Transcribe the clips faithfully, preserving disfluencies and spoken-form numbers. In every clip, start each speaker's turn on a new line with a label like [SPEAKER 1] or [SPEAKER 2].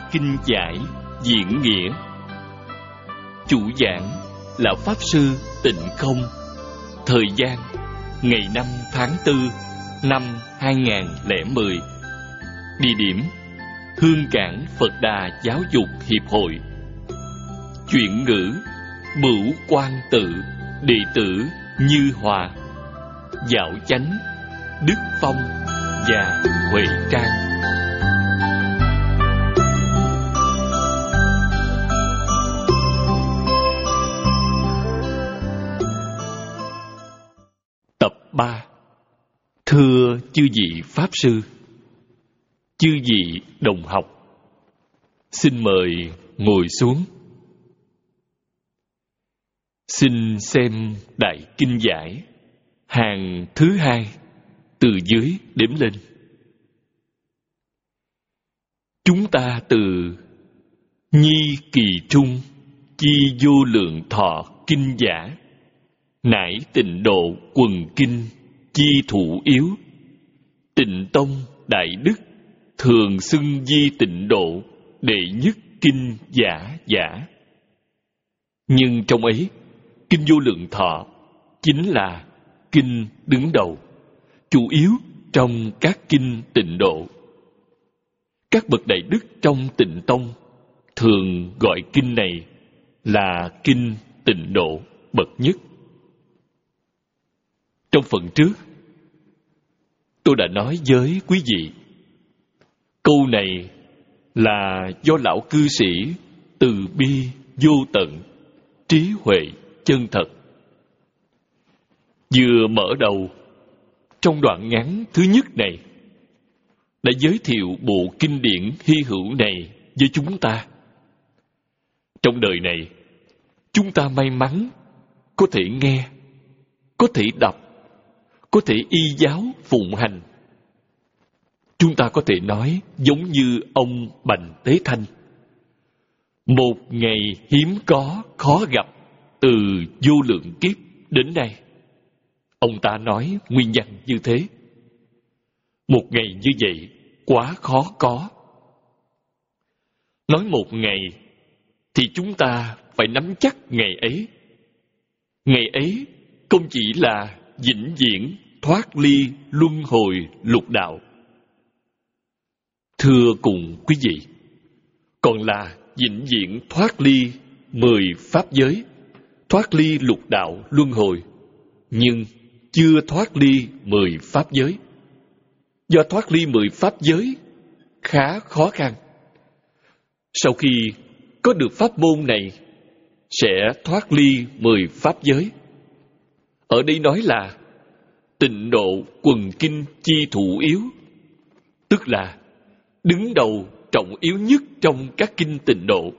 [SPEAKER 1] kinh giải diễn nghĩa. Chủ giảng là Pháp Sư Tịnh Không. Thời gian ngày năm tháng tư năm hai nghìn lẻ mười. Địa điểm Hương Cảng Phật Đà Giáo dục Hiệp hội. Chuyển ngữ Bửu Quan Tự, đệ tử Như Hòa. Dạo Chánh Đức Phong và Huệ Trang. Tập ba. Thưa chư vị Pháp Sư, chư vị đồng học, xin mời ngồi xuống. Xin xem Đại Kinh Giải, hàng thứ hai, từ dưới đếm lên. Chúng ta từ Nhi Kỳ Trung chi vô lượng thọ kinh giả, nải Tịnh độ quần kinh chi thủ yếu. Tịnh tông đại đức thường xưng di Tịnh độ đệ nhất kinh giả giả. Nhưng trong ấy, kinh vô lượng thọ chính là kinh đứng đầu, chủ yếu trong các kinh Tịnh độ. Các bậc đại đức trong Tịnh tông thường gọi kinh này là kinh Tịnh độ bậc nhất. Trong phần trước, tôi đã nói với quý vị, câu này là do lão cư sĩ từ bi vô tận, trí huệ chân thật. Vừa mở đầu, trong đoạn ngắn thứ nhất này, đã giới thiệu bộ kinh điển hy hữu này với chúng ta. Trong đời này, chúng ta may mắn có thể nghe, có thể đọc, có thể y giáo phụng hành. Chúng ta có thể nói giống như ông Bành Tế Thanh: một ngày hiếm có, khó gặp từ vô lượng kiếp đến nay. Ông ta nói nguyên nhân như thế. Một ngày như vậy quá khó có. Nói một ngày thì chúng ta phải nắm chắc ngày ấy. Ngày ấy không chỉ là vĩnh viễn thoát ly luân hồi lục đạo, thưa cùng quý vị, còn là vĩnh viễn thoát ly mười pháp giới, thoát ly lục đạo luân hồi, nhưng chưa thoát ly mười pháp giới. Do thoát ly mười pháp giới khá khó khăn. Sau khi có được pháp môn này, sẽ thoát ly mười pháp giới. Ở đây nói là Tịnh độ quần kinh chi thủ yếu, tức là đứng đầu trọng yếu nhất trong các kinh Tịnh độ.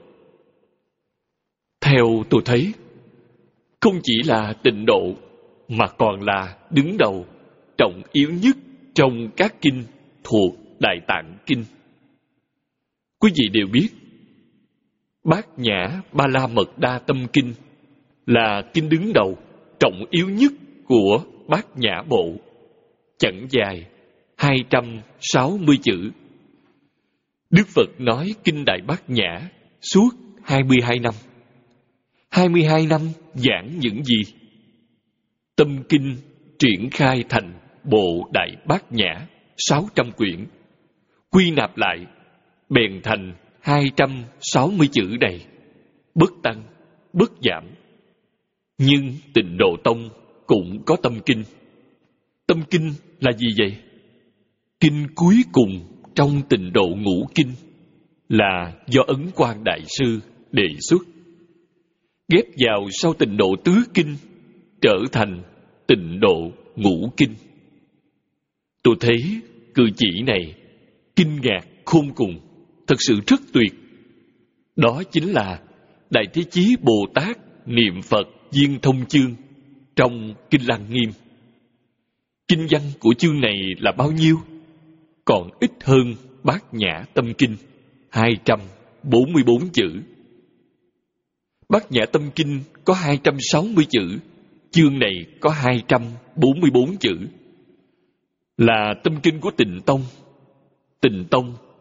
[SPEAKER 1] Theo tôi thấy, không chỉ là Tịnh độ mà còn là đứng đầu trọng yếu nhất trong các kinh thuộc Đại Tạng Kinh. Quý vị đều biết, Bát Nhã Ba La Mật Đa Tâm Kinh là kinh đứng đầu trọng yếu nhất của Bát Nhã Bộ, chẳng dài hai trăm sáu mươi chữ. Đức Phật nói kinh Đại Bát Nhã suốt hai mươi hai năm. hai mươi hai năm giảng những gì? Tâm kinh triển khai thành bộ Đại Bát Nhã sáu trăm quyển, quy nạp lại bèn thành hai trăm sáu mươi chữ này, bất tăng, bất giảm. Nhưng Tịnh Độ Tông cũng có tâm kinh. Tâm kinh là gì vậy? Kinh cuối cùng trong Tịnh Độ Ngũ Kinh là do Ấn Quang Đại Sư đề xuất, ghép vào sau Tịnh Độ Tứ Kinh trở thành Tịnh Độ Ngũ Kinh. Tôi thấy cử chỉ này kinh ngạc khôn cùng, thật sự rất tuyệt. Đó chính là Đại Thế Chí Bồ Tát niệm Phật Viên Thông Chương trong Kinh Lăng Nghiêm. Kinh văn của chương này là bao nhiêu? Còn ít hơn Bát Nhã Tâm Kinh, hai trăm bốn mươi bốn chữ. Bát Nhã Tâm Kinh có hai trăm sáu mươi chữ, chương này có hai trăm bốn mươi bốn chữ. Là tâm kinh của Tịnh Tông. Tịnh Tông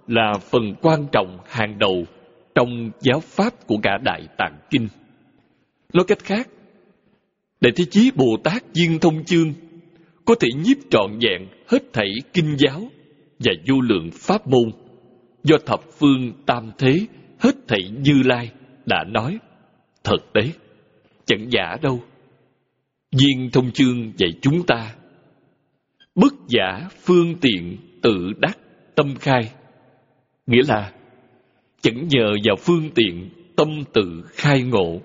[SPEAKER 1] là phần quan trọng hàng đầu trong giáo pháp của cả Đại Tạng Kinh. Nói cách khác, Đại Thế Chí Bồ Tát Viên Thông Chương có thể nhiếp trọn vẹn hết thảy kinh giáo và vô lượng pháp môn do thập phương tam thế hết thảy Như Lai đã nói. Thật đấy, chẳng giả đâu. Viên Thông Chương dạy chúng ta: bất giả phương tiện tự đắc tâm khai, nghĩa là chẳng nhờ vào phương tiện tâm tự khai ngộ.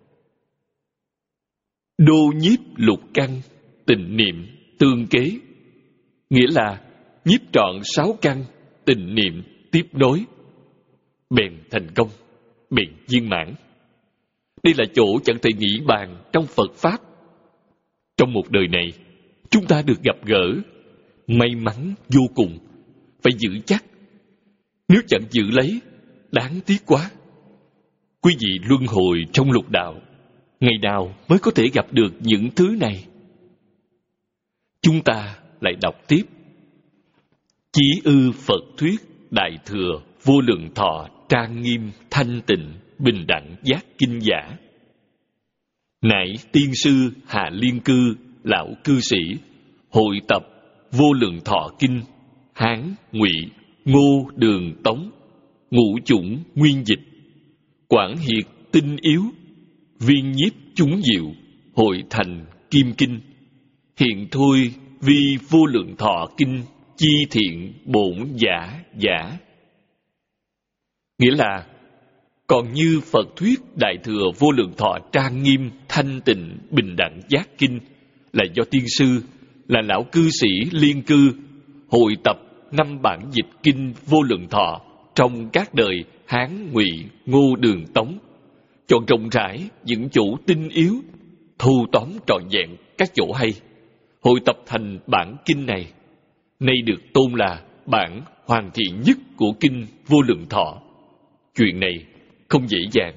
[SPEAKER 1] Đô nhiếp lục căn tịnh niệm tương kế, nghĩa là nhiếp trọn sáu căn tịnh niệm tiếp nối, bèn thành công, bèn viên mãn. Đây là chỗ chẳng thể nghĩ bàn trong Phật Pháp. Trong một đời này, chúng ta được gặp gỡ, may mắn vô cùng, phải giữ chắc. Nếu chẳng giữ lấy, đáng tiếc quá. Quý vị luân hồi trong lục đạo, ngày nào mới có thể gặp được những thứ này? Chúng ta lại đọc tiếp: chí ư Phật thuyết đại thừa vô lượng thọ trang nghiêm thanh tịnh bình đẳng giác kinh giả. Nại tiên sư Hà Liên Cư lão cư sĩ hội tập vô lượng thọ kinh Hán, Ngụy, Ngô, Đường, Tống, ngũ chủng nguyên dịch, quảng hiệt tinh yếu, viên nhiếp chúng diệu, hội thành kim kinh. Hiện thôi vi vô lượng thọ kinh chi thiện bổn giả giả. Nghĩa là còn như Phật thuyết đại thừa vô lượng thọ trang nghiêm thanh tịnh bình đẳng giác kinh là do tiên sư là lão cư sĩ Liên Cư hội tập năm bản dịch kinh vô lượng thọ trong các đời Hán, Ngụy, Ngô, Đường, Tống, chọn rộng rãi những chỗ tinh yếu, thu tóm trọn vẹn các chỗ hay, hội tập thành bản kinh này, nay được tôn là bản hoàn thiện nhất của kinh vô lượng thọ. Chuyện này không dễ dàng.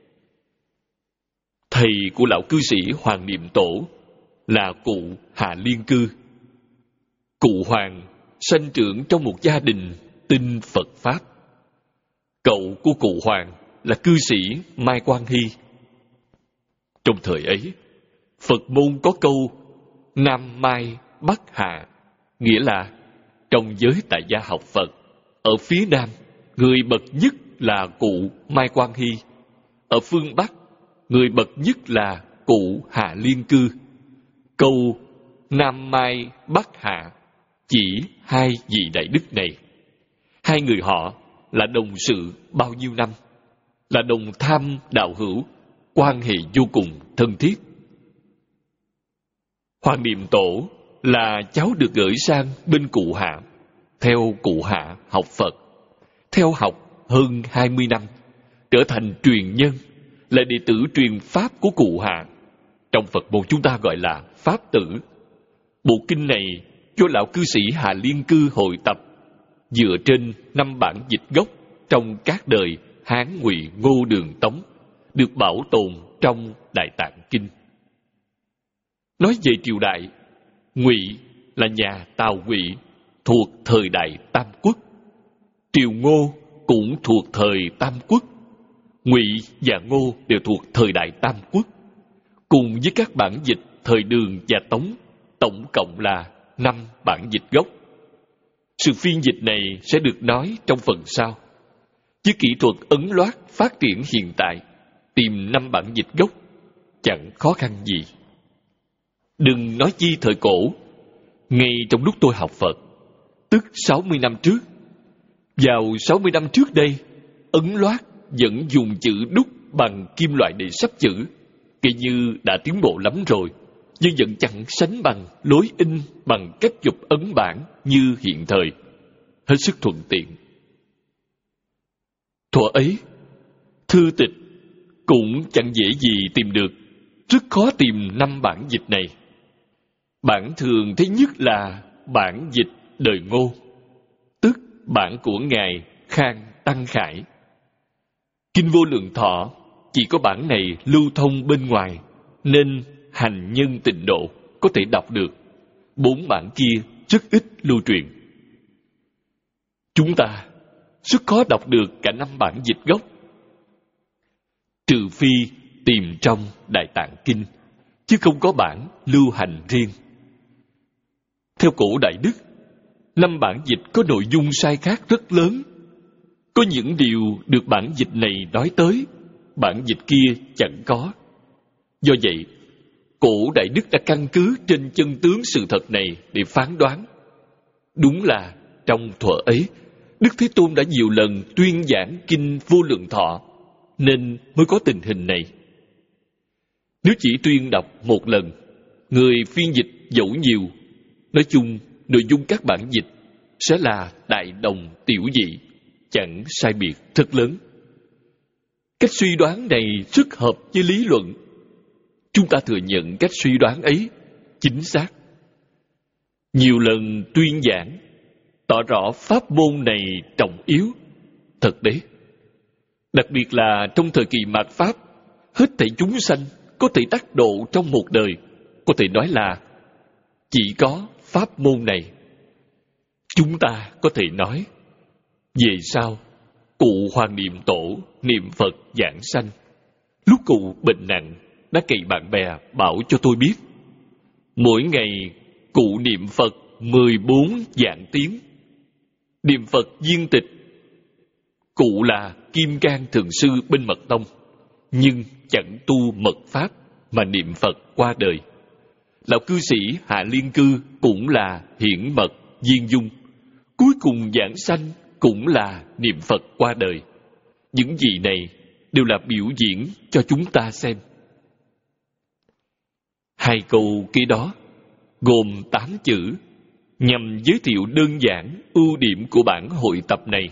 [SPEAKER 1] Thầy của lão cư sĩ Hoàng Niệm Tổ là cụ Hạ Liên Cư. Cụ Hoàng sanh trưởng trong một gia đình tin Phật Pháp. Cậu của cụ Hoàng là cư sĩ Mai Quang Hy. Trong thời ấy, Phật môn có câu Nam Mai Bắc Hạ, nghĩa là trong giới tại gia học Phật, ở phía Nam, người bậc nhất là cụ Mai Quang Hy. Ở phương Bắc, người bậc nhất là cụ Hạ Liên Cư. Câu Nam Mai Bắc Hạ chỉ hai vị đại đức này. Hai người họ là đồng sự bao nhiêu năm, là đồng tham đạo hữu, quan hệ vô cùng thân thiết. Hoàng Niệm Tổ là cháu được gửi sang bên cụ Hạ, theo cụ Hạ học Phật, theo học hơn hai mươi năm, trở thành truyền nhân, là đệ tử truyền Pháp của cụ Hạ. Trong Phật môn chúng ta gọi là Pháp tử. Bộ kinh này do lão cư sĩ Hà Liên Cư hội tập, dựa trên năm bản dịch gốc trong các đời Hán, Ngụy, Ngô, Đường, Tống, được bảo tồn trong Đại Tạng Kinh. Nói về triều đại, Ngụy là nhà Tào Ngụy, thuộc thời đại Tam Quốc. Triều Ngô cũng thuộc thời Tam Quốc. Ngụy và Ngô đều thuộc thời đại Tam Quốc. Cùng với các bản dịch thời Đường và Tống, tổng cộng là năm bản dịch gốc. Sự phiên dịch này sẽ được nói trong phần sau. Với kỹ thuật ấn loát phát triển hiện tại, tìm năm bản dịch gốc chẳng khó khăn gì. Đừng nói chi thời cổ, ngay trong lúc tôi học Phật, tức sáu mươi năm trước, vào sáu mươi năm trước đây, ấn loát vẫn dùng chữ đúc bằng kim loại để sắp chữ, kể như đã tiến bộ lắm rồi, nhưng vẫn chẳng sánh bằng lối in bằng cách chụp ấn bản như hiện thời, hết sức thuận tiện. Thuở ấy, thư tịch cũng chẳng dễ gì tìm được, rất khó tìm năm bản dịch này. Bản thường thấy nhất là bản dịch đời Ngô, tức bản của Ngài Khang Tăng Khải. Kinh Vô Lượng Thọ chỉ có bản này lưu thông bên ngoài, nên hành nhân tịnh độ có thể đọc được. Bốn bản kia rất ít lưu truyền. Chúng ta rất khó đọc được cả năm bản dịch gốc. Trừ phi tìm trong Đại Tạng Kinh, chứ không có bản lưu hành riêng. Theo cổ Đại Đức, năm bản dịch có nội dung sai khác rất lớn. Có những điều được bản dịch này nói tới, bản dịch kia chẳng có. Do vậy, cổ Đại Đức đã căn cứ trên chân tướng sự thật này để phán đoán. Đúng là trong thuở ấy, Đức Thế Tôn đã nhiều lần tuyên giảng kinh Vô Lượng Thọ, nên mới có tình hình này. Nếu chỉ tuyên đọc một lần, người phiên dịch dẫu nhiều, nói chung nội dung các bản dịch sẽ là đại đồng tiểu dị, chẳng sai biệt thật lớn. Cách suy đoán này rất hợp với lý luận. Chúng ta thừa nhận cách suy đoán ấy chính xác. Nhiều lần tuyên giảng, tỏ rõ pháp môn này trọng yếu. Thật đấy. Đặc biệt là trong thời kỳ mạt Pháp, hết thảy chúng sanh có thể đắc độ trong một đời. Có thể nói là chỉ có pháp môn này. Chúng ta có thể nói, về sau, cụ Hoàng Niệm Tổ niệm Phật giảng sanh. Lúc cụ bệnh nặng, đã cậy bạn bè bảo cho tôi biết, mỗi ngày cụ niệm Phật mười bốn vạn tiếng. Niệm Phật viên tịch. Cụ là Kim Cang Thượng Sư bên Mật Tông, nhưng chẳng tu mật pháp mà niệm Phật qua đời. Lão cư sĩ Hạ Liên Cư cũng là hiển mật viên dung. Cuối cùng giảng sanh cũng là niệm Phật qua đời. Những gì này đều là biểu diễn cho chúng ta xem. Hai câu kế đó gồm tám chữ, nhằm giới thiệu đơn giản ưu điểm của bản hội tập này.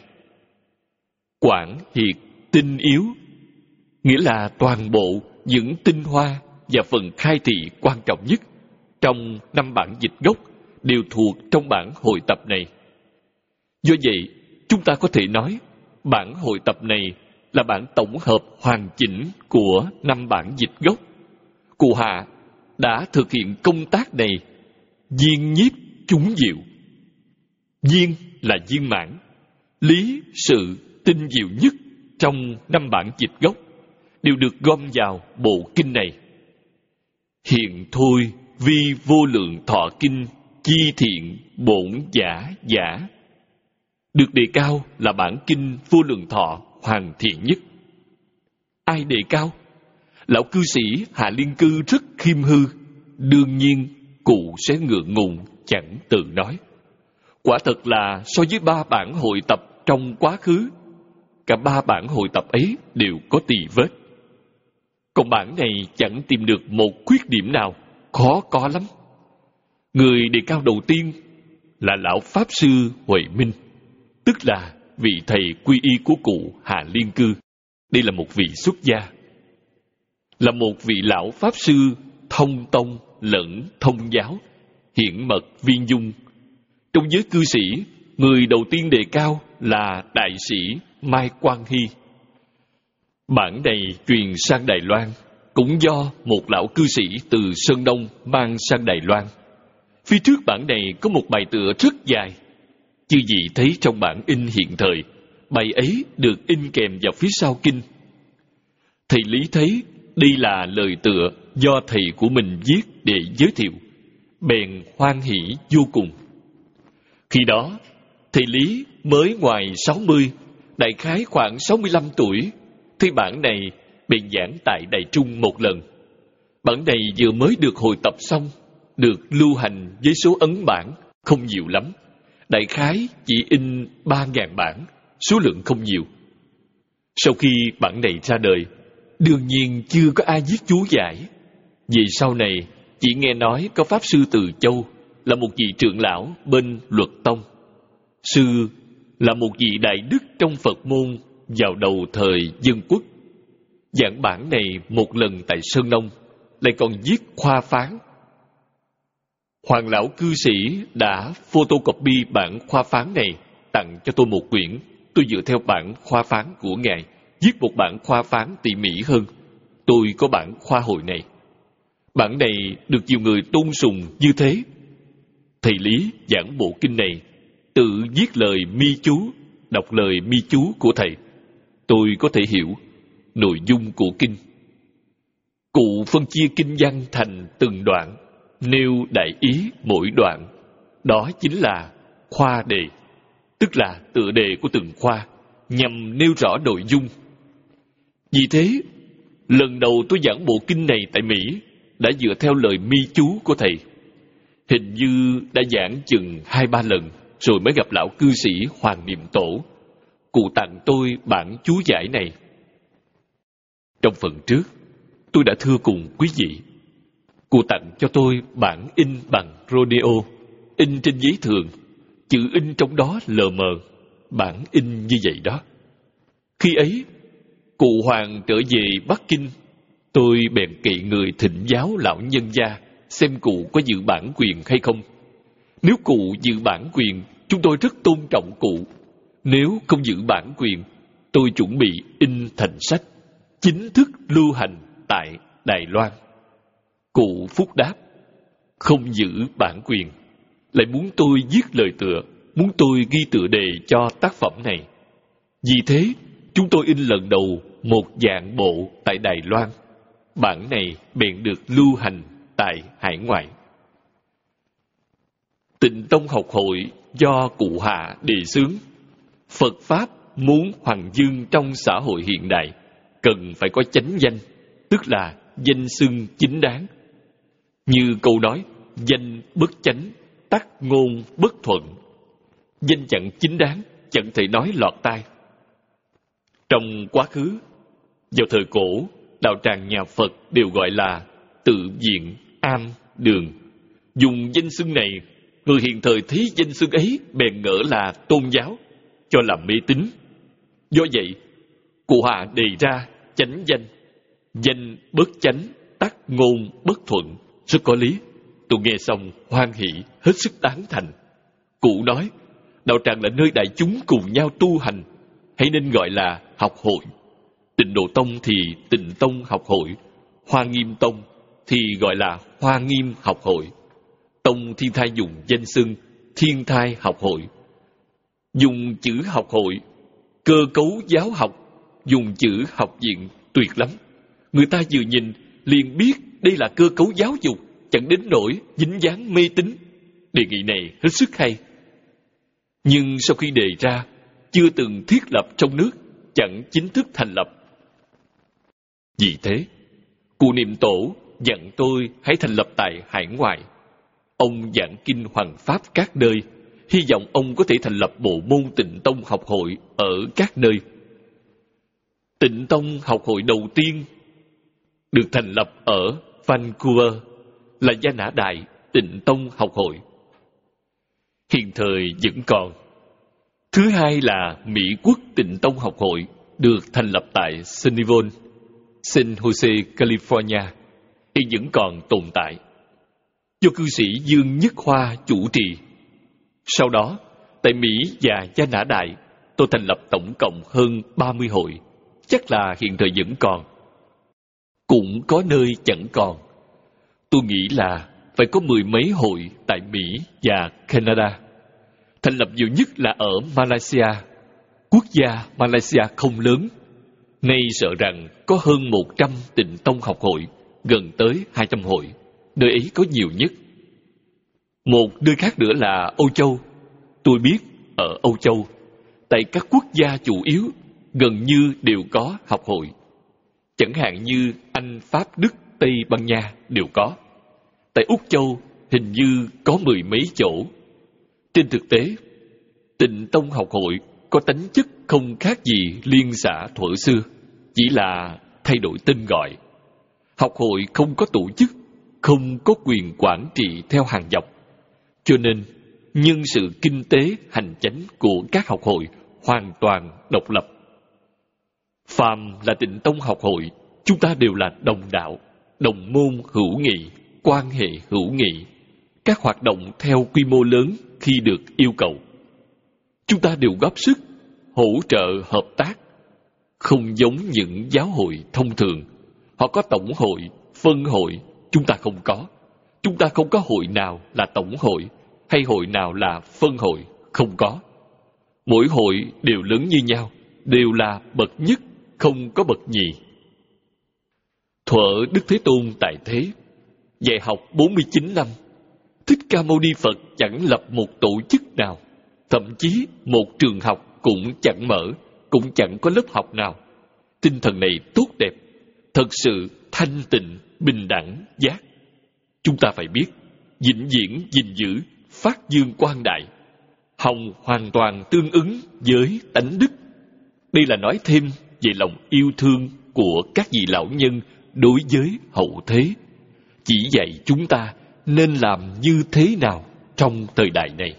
[SPEAKER 1] Quảng hiệt tinh yếu, nghĩa là toàn bộ những tinh hoa và phần khai thị quan trọng nhất trong năm bản dịch gốc đều thuộc trong bản hội tập này. Do vậy, chúng ta có thể nói bản hội tập này là bản tổng hợp hoàn chỉnh của năm bản dịch gốc. Cụ Hạ đã thực hiện công tác này viên nhiếp chúng diệu. Viên là viên mãn, lý sự tinh diệu nhất trong năm bản dịch gốc đều được gom vào bộ kinh này. Hiện thôi vi vô lượng thọ kinh chi thiện bổn giả giả, được đề cao là bản kinh Vô Lượng Thọ hoàn thiện nhất. Ai đề cao? Lão cư sĩ Hạ Liên Cư rất khiêm hư, đương nhiên cụ sẽ ngượng ngùng chẳng tự nói. Quả thật là so với ba bản hội tập trong quá khứ, cả ba bản hội tập ấy đều có tì vết. Còn bản này chẳng tìm được một khuyết điểm nào, khó có lắm. Người đề cao đầu tiên là Lão Pháp Sư Huệ Minh, tức là vị thầy quy y của cụ Hạ Liên Cư. Đây là một vị xuất gia, là một vị lão Pháp Sư thông tông lẫn thông giáo, hiển mật viên dung. Trong giới cư sĩ, người đầu tiên đề cao là đại sĩ Mai Quang Hy. Bản này truyền sang Đài Loan cũng do một lão cư sĩ từ Sơn Đông mang sang Đài Loan. Phía trước bản này có một bài tựa rất dài. Chư vị thấy trong bản in hiện thời, bài ấy được in kèm vào phía sau kinh. Thầy Lý thấy đây là lời tựa do thầy của mình viết để giới thiệu, bèn hoan hỷ vô cùng. Khi đó, thầy Lý mới ngoài sáu mươi, đại khái khoảng sáu mươi lăm tuổi, thì bản này bèn giảng tại Đài Trung một lần. Bản này vừa mới được hồi tập xong, được lưu hành với số ấn bản không nhiều lắm. Đại khái chỉ in ba ngàn bản, số lượng không nhiều. Sau khi bản này ra đời, đương nhiên chưa có ai viết chú giải. Vì sau này, chỉ nghe nói có Pháp Sư Từ Châu là một vị trưởng lão bên Luật Tông. Sư là một vị đại đức trong Phật môn vào đầu thời Dân Quốc. Giảng bản này một lần tại Sơn Nông, lại còn viết khoa phán. Hoàng lão cư sĩ đã photocopy bản khoa phán này tặng cho tôi một quyển. Tôi dựa theo bản khoa phán của ngài viết một bản khoa phán tỉ mỉ hơn. Tôi có bản khoa hội này. Bản này được nhiều người tôn sùng như thế. Thầy Lý giảng bộ kinh này tự viết lời mi chú đọc lời mi chú của thầy, tôi có thể hiểu nội dung của kinh. Cụ phân chia kinh văn thành từng đoạn, nêu đại ý mỗi đoạn. Đó chính là khoa đề, tức là tựa đề của từng khoa, nhằm nêu rõ nội dung. Vì thế, lần đầu tôi giảng bộ kinh này tại Mỹ đã dựa theo lời mi chú của thầy. Hình như đã giảng chừng hai ba lần rồi mới gặp lão cư sĩ Hoàng Niệm Tổ. Cụ tặng tôi bản chú giải này. Trong phần trước, tôi đã thưa cùng quý vị, cụ tặng cho tôi bản in bằng rodeo, in trên giấy thường, chữ in trong đó lờ mờ, bản in như vậy đó. Khi ấy, cụ Hoàng trở về Bắc Kinh, tôi bèn kỵ người thịnh giáo lão nhân gia xem cụ có giữ bản quyền hay không. Nếu cụ giữ bản quyền, chúng tôi rất tôn trọng cụ. Nếu không giữ bản quyền, tôi chuẩn bị in thành sách, chính thức lưu hành tại Đài Loan. Cụ phúc đáp, không giữ bản quyền, lại muốn tôi viết lời tựa, muốn tôi ghi tựa đề cho tác phẩm này. Vì thế, chúng tôi in lần đầu một dạng bộ tại Đài Loan. Bản này bèn được lưu hành tại hải ngoại. Tịnh Tông học hội do cụ Hạ đề xướng. Phật Pháp muốn hoàng dương trong xã hội hiện đại, cần phải có chánh danh, tức là danh xưng chính đáng. Như câu nói, danh bất chánh, tắc ngôn bất thuận. Danh chẳng chính đáng, chẳng thể nói lọt tai. Trong quá khứ, vào thời cổ, đạo tràng nhà Phật đều gọi là tự viện, am, đường. Dùng danh xưng này, người hiện thời thấy danh xưng ấy bèn ngỡ là tôn giáo, cho là mê tín. Do vậy, cụ Hạ đề ra chánh danh, danh bất chánh, tắc ngôn bất thuận, rất có lý. Tôi nghe xong hoan hỷ, hết sức tán thành. Cụ nói, đạo tràng là nơi đại chúng cùng nhau tu hành, hãy nên gọi là học hội. Tịnh Độ Tông thì Tịnh Tông học hội, Hoa Nghiêm Tông thì gọi là Hoa Nghiêm học hội. Tông Thiên Thai dùng danh xưng Thiên Thai học hội. Dùng chữ học hội, cơ cấu giáo học, dùng chữ học viện tuyệt lắm. Người ta vừa nhìn liền biết đây là cơ cấu giáo dục, chẳng đến nỗi dính dáng mê tín. Đề nghị này hết sức hay. Nhưng sau khi đề ra, chưa từng thiết lập trong nước, chẳng chính thức thành lập. Vì thế, cụ Niệm Tổ dặn tôi hãy thành lập tại hải ngoại. Ông giảng kinh hoằng pháp các nơi, hy vọng ông có thể thành lập bộ môn Tịnh Tông học hội ở các nơi. Tịnh Tông học hội đầu tiên được thành lập ở Vancouver là Gia Nã Đại Tịnh Tông học hội. Hiện thời vẫn còn. Thứ hai là Mỹ Quốc Tịnh Tông học hội được thành lập tại Sunnyvale, San Jose, California, hiện vẫn còn tồn tại, do cư sĩ Dương Nhất Hoa chủ trì. Sau đó, tại Mỹ và Gia Nã Đại, tôi thành lập tổng cộng hơn ba mươi hội, chắc là hiện thời vẫn còn. Cũng có nơi chẳng còn. Tôi nghĩ là phải có mười mấy hội tại Mỹ và Canada. Thành lập nhiều nhất là ở Malaysia. Quốc gia Malaysia không lớn, nay sợ rằng có hơn một trăm Tịnh Tông học hội, gần tới hai trăm hội. Nơi ấy có nhiều nhất. Một nơi khác nữa là Âu Châu. Tôi biết ở Âu Châu, tại các quốc gia chủ yếu, gần như đều có học hội. Chẳng hạn như Anh, Pháp, Đức, Tây Ban Nha đều có. Tại Úc Châu hình như có mười mấy chỗ. Trên thực tế, Tịnh Tông học hội có tính chất không khác gì liên xã thuở xưa, chỉ là thay đổi tên gọi. Học hội không có tổ chức, không có quyền quản trị theo hàng dọc, cho nên nhân sự kinh tế hành chánh của các học hội hoàn toàn độc lập. Phàm là Tịnh Tông học hội, chúng ta đều là đồng đạo, đồng môn hữu nghị, quan hệ hữu nghị, các hoạt động theo quy mô lớn khi được yêu cầu. Chúng ta đều góp sức, hỗ trợ hợp tác, không giống những giáo hội thông thường. Họ có tổng hội, phân hội, chúng ta không có. Chúng ta không có hội nào là tổng hội, hay hội nào là phân hội, không có. Mỗi hội đều lớn như nhau, đều là bậc nhất, không có bậc nhì. Thuở Đức Thế Tôn tại thế, dạy học bốn mươi chín năm, Thích Ca Mâu Ni Phật chẳng lập một tổ chức nào, thậm chí một trường học cũng chẳng mở, cũng chẳng có lớp học nào. Tinh thần này tốt đẹp, thật sự thanh tịnh, bình đẳng, giác. Chúng ta phải biết, vĩnh viễn gìn giữ, phát dương quang đại. Hồng hoàn toàn tương ứng với tánh đức. Đây là nói thêm về lòng yêu thương của các vị lão nhân đối với hậu thế, chỉ dạy chúng ta nên làm như thế nào trong thời đại này.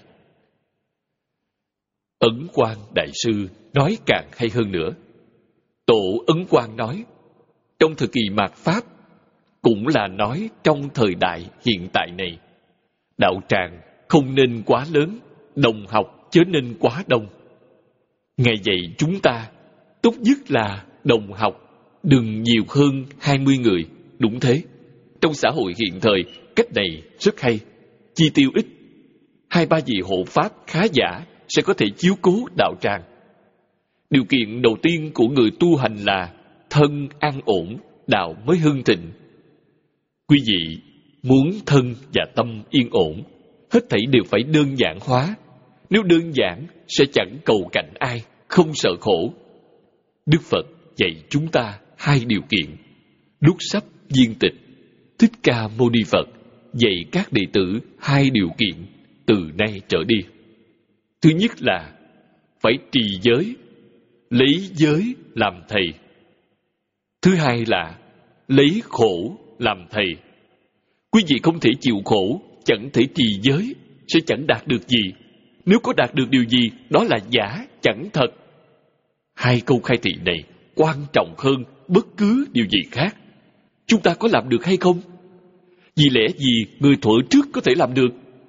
[SPEAKER 1] Ấn Quang Đại Sư nói càng hay hơn nữa. Tổ Ấn Quang nói, trong thời kỳ mạt Pháp, cũng là nói trong thời đại hiện tại này, đạo tràng không nên quá lớn, đồng học chớ nên quá đông. Ngài dạy chúng ta, tốt nhất là đồng học đừng nhiều hơn hai mươi người, đúng thế. Trong xã hội hiện thời, cách này rất hay, chi tiêu ít. Hai ba vị hộ pháp khá giả sẽ có thể chiếu cố đạo tràng. Điều kiện đầu tiên của người tu hành là thân an ổn, đạo mới hưng thịnh. Quý vị muốn thân và tâm yên ổn, hết thảy đều phải đơn giản hóa. Nếu đơn giản sẽ chẳng cầu cạnh ai, không sợ khổ. Đức Phật dạy chúng ta hai điều kiện. Lúc sắp viên tịch, Thích Ca Mâu Ni Phật dạy các đệ tử hai điều kiện từ nay trở đi. Thứ nhất là phải trì giới, lấy giới làm thầy. Thứ hai là lấy khổ làm thầy. Quý vị không thể chịu khổ, chẳng thể trì giới, sẽ chẳng đạt được gì. Nếu có đạt được điều gì, đó là giả, chẳng thật. Hai câu khai thị này quan trọng hơn bất cứ điều gì khác. Chúng ta có làm được hay không? Vì lẽ gì người thuở trước có thể làm được?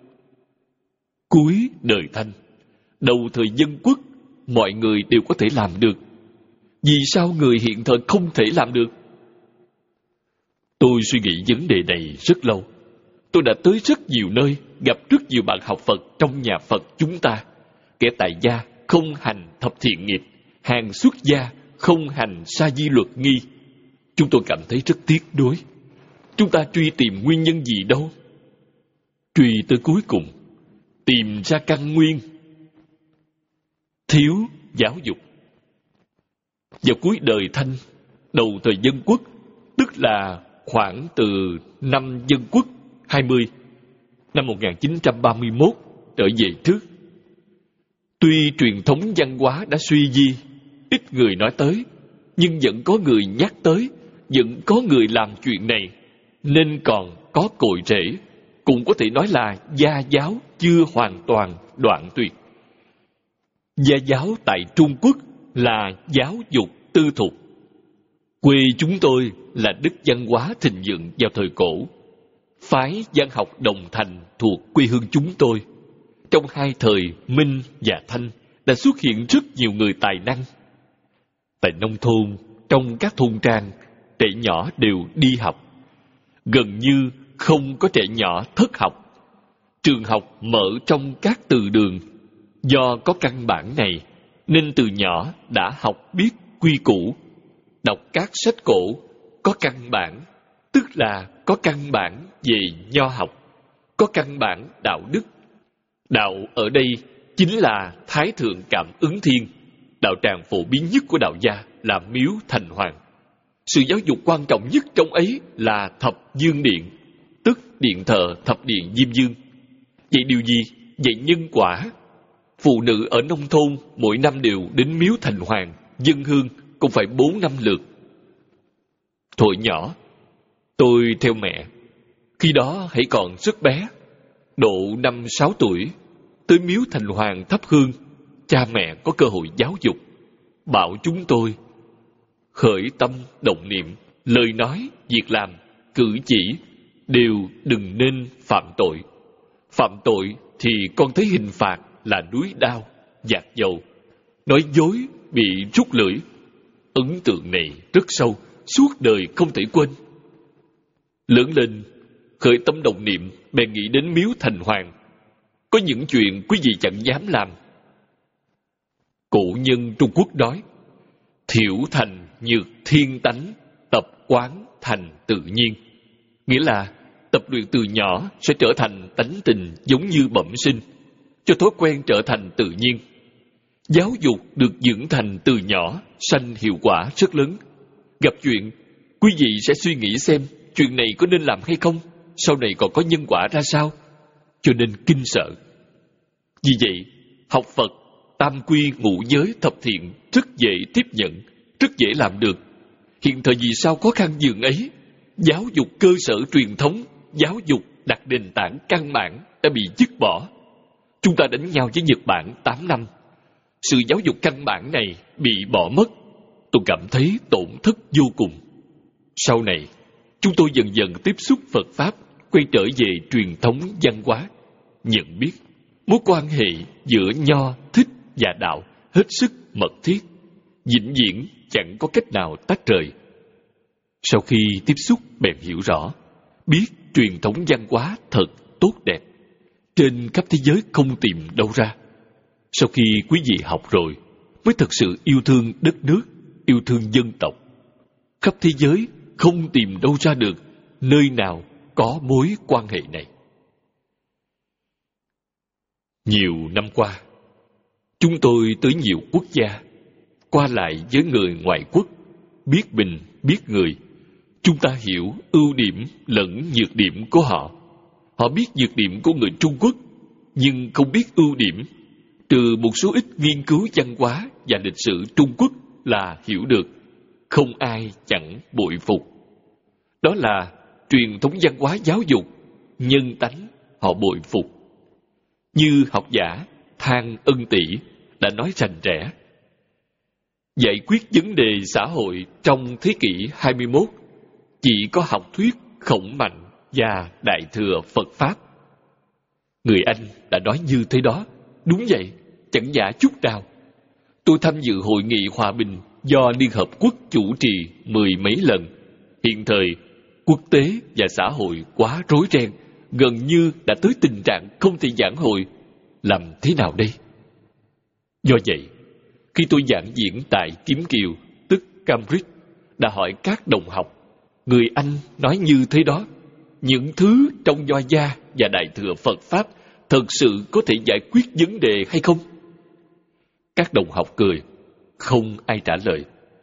[SPEAKER 1] Cuối đời Thanh, đầu thời Dân Quốc, mọi người đều có thể làm được. Vì sao người hiện thời không thể làm được? Tôi suy nghĩ vấn đề này rất lâu. Tôi đã tới rất nhiều nơi, gặp rất nhiều bạn học Phật trong nhà Phật chúng ta. Kẻ tại gia không hành thập thiện nghiệp, hàng xuất gia không hành sa di luật nghi. Chúng tôi cảm thấy rất tiếc nuối. Chúng ta truy tìm nguyên nhân gì đâu? Truy tới cuối cùng, tìm ra căn nguyên. Thiếu giáo dục. Vào cuối đời Thanh, đầu thời Dân Quốc, tức là khoảng từ năm Dân Quốc hai mươi, năm một nghìn chín trăm ba mươi mốt trở về trước. Tuy truyền thống văn hóa đã suy di, ít người nói tới, nhưng vẫn có người nhắc tới, vẫn có người làm chuyện này, nên còn có cội rễ, cũng có thể nói là gia giáo chưa hoàn toàn đoạn tuyệt. Gia giáo tại Trung Quốc là giáo dục tư thục. Quê chúng tôi là đức văn hóa thịnh vượng vào thời cổ. Phái văn học Đồng Thành thuộc quê hương chúng tôi. Trong hai thời Minh và Thanh đã xuất hiện rất nhiều người tài năng. Tại nông thôn, trong các thôn trang, trẻ nhỏ đều đi học. Gần như không có trẻ nhỏ thất học. Trường học mở trong các từ đường. Do có căn bản này, nên từ nhỏ đã học biết quy củ. Đọc các sách cổ, có căn bản, tức là có căn bản về nho học, có căn bản đạo đức. Đạo ở đây chính là Thái Thượng Cảm Ứng Thiên. Đạo tràng phổ biến nhất của đạo gia là Miếu Thành Hoàng. Sự giáo dục quan trọng nhất trong ấy là Thập Dương Điện, tức điện thờ Thập Điện Diêm Dương. Vậy điều gì? Vậy nhân quả. Phụ nữ ở nông thôn mỗi năm đều đến Miếu Thành Hoàng dâng hương, cũng phải bốn năm lượt. Thuở nhỏ, tôi theo mẹ, khi đó hãy còn rất bé, độ năm sáu tuổi, tới Miếu Thành Hoàng thắp hương. Cha mẹ có cơ hội giáo dục, bảo chúng tôi khởi tâm động niệm, lời nói, việc làm, cử chỉ đều đừng nên phạm tội. Phạm tội thì con thấy hình phạt là núi đao, dạt dầu. Nói dối bị rút lưỡi. Ấn tượng này rất sâu, suốt đời không thể quên. Lớn lên, khởi tâm động niệm, bèn nghĩ đến Miếu Thành Hoàng. Có những chuyện quý vị chẳng dám làm. Cổ nhân Trung Quốc nói, thiểu thành nhược thiên tánh, tập quán thành tự nhiên. Nghĩa là tập luyện từ nhỏ sẽ trở thành tánh tình giống như bẩm sinh, cho thói quen trở thành tự nhiên. Giáo dục được dưỡng thành từ nhỏ sanh hiệu quả rất lớn. Gặp chuyện, quý vị sẽ suy nghĩ xem chuyện này có nên làm hay không, sau này còn có nhân quả ra sao, cho nên kinh sợ. Vì vậy, học Phật, tam quy ngũ giới thập thiện rất dễ tiếp nhận, rất dễ làm được. Hiện thời vì sao khó khăn dường ấy? Giáo dục cơ sở truyền thống, giáo dục đặt nền tảng căn bản đã bị dứt bỏ. Chúng ta đánh nhau với Nhật Bản tám năm. Sự giáo dục căn bản này bị bỏ mất. Tôi cảm thấy tổn thất vô cùng. Sau này, chúng tôi dần dần tiếp xúc Phật Pháp, quay trở về truyền thống văn hóa, nhận biết mối quan hệ giữa Nho, Thích và Đạo hết sức mật thiết, vĩnh viễn chẳng có cách nào tách rời. Sau khi tiếp xúc bèn hiểu rõ, biết truyền thống văn hóa thật tốt đẹp, trên khắp thế giới không tìm đâu ra. Sau khi quý vị học rồi, mới thật sự yêu thương đất nước, yêu thương dân tộc. Khắp thế giới không tìm đâu ra được nơi nào có mối quan hệ này. Nhiều năm qua, chúng tôi tới nhiều quốc gia, qua lại với người ngoại quốc, biết mình, biết người. Chúng ta hiểu ưu điểm lẫn nhược điểm của họ. Họ biết nhược điểm của người Trung Quốc, nhưng không biết ưu điểm. Trừ một số ít nghiên cứu văn hóa và lịch sử Trung Quốc là hiểu được, không ai chẳng bội phục. Đó là truyền thống văn hóa giáo dục, nhân tánh họ bội phục. Như học giả Thang Ân Tỷ đã nói rành rẽ, giải quyết vấn đề xã hội trong thế kỷ hai mươi mốt chỉ có học thuyết Khổng Mạnh và Đại Thừa Phật Pháp. Người Anh đã nói như thế đó. Đúng vậy, chẳng giả chút nào. Tôi tham dự hội nghị hòa bình do Liên Hợp Quốc chủ trì mười mấy lần. Hiện thời, quốc tế và xã hội quá rối ren, gần như đã tới tình trạng không thể giảng hội. Làm thế nào đây? Do vậy, khi tôi giảng diễn tại Kiếm Kiều, tức Cambridge, đã hỏi các đồng học, người Anh nói như thế đó. Những thứ trong Nho gia và Đại Thừa Phật Pháp thật sự có thể giải quyết vấn đề hay không? Các đồng học cười, không ai trả lời.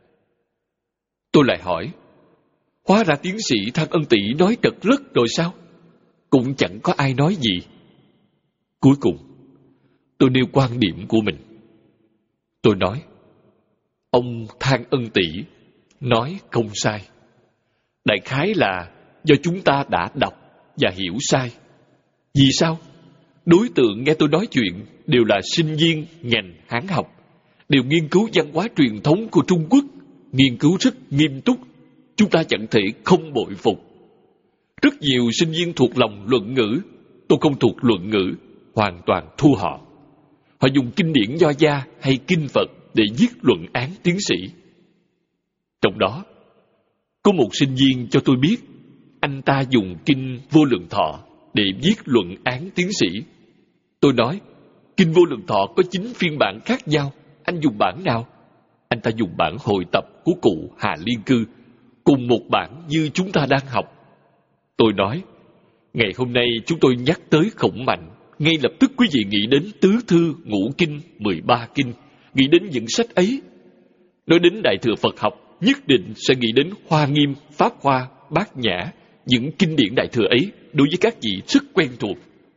[SPEAKER 1] Tôi lại hỏi, hóa ra tiến sĩ Thang Ân Tỷ nói trật lất rồi sao? Cũng chẳng có ai nói gì. Cuối cùng, tôi nêu quan điểm của mình. Tôi nói, ông Thang Ân Tỷ nói không sai. Đại khái là do chúng ta đã đọc và hiểu sai. Vì sao? Đối tượng nghe tôi nói chuyện đều là sinh viên ngành Hán học, đều nghiên cứu văn hóa truyền thống của Trung Quốc, nghiên cứu rất nghiêm túc. Chúng ta chẳng thể không bội phục. Rất nhiều sinh viên thuộc lòng luận ngữ, tôi không thuộc luận ngữ, hoàn toàn thua họ. Họ dùng kinh điển Nho gia hay kinh Phật để viết luận án tiến sĩ. Trong đó, có một sinh viên cho tôi biết, anh ta dùng kinh Vô Lượng Thọ để viết luận án tiến sĩ. Tôi nói, kinh Vô Lượng Thọ có chín phiên bản khác nhau, anh dùng bản nào? Anh ta dùng bản hội tập của cụ Hà Liên Cư, cùng một bản như chúng ta đang học. Tôi nói, ngày hôm nay chúng tôi nhắc tới Khổng Mạnh, ngay lập tức quý vị nghĩ đến tứ thư, ngũ kinh, mười ba kinh, nghĩ đến những sách ấy. Nói đến Đại Thừa Phật học, nhất định sẽ nghĩ đến Hoa Nghiêm, Pháp Hoa, Bát Nhã. Những kinh điển Đại Thừa ấy đối với các vị rất quen thuộc.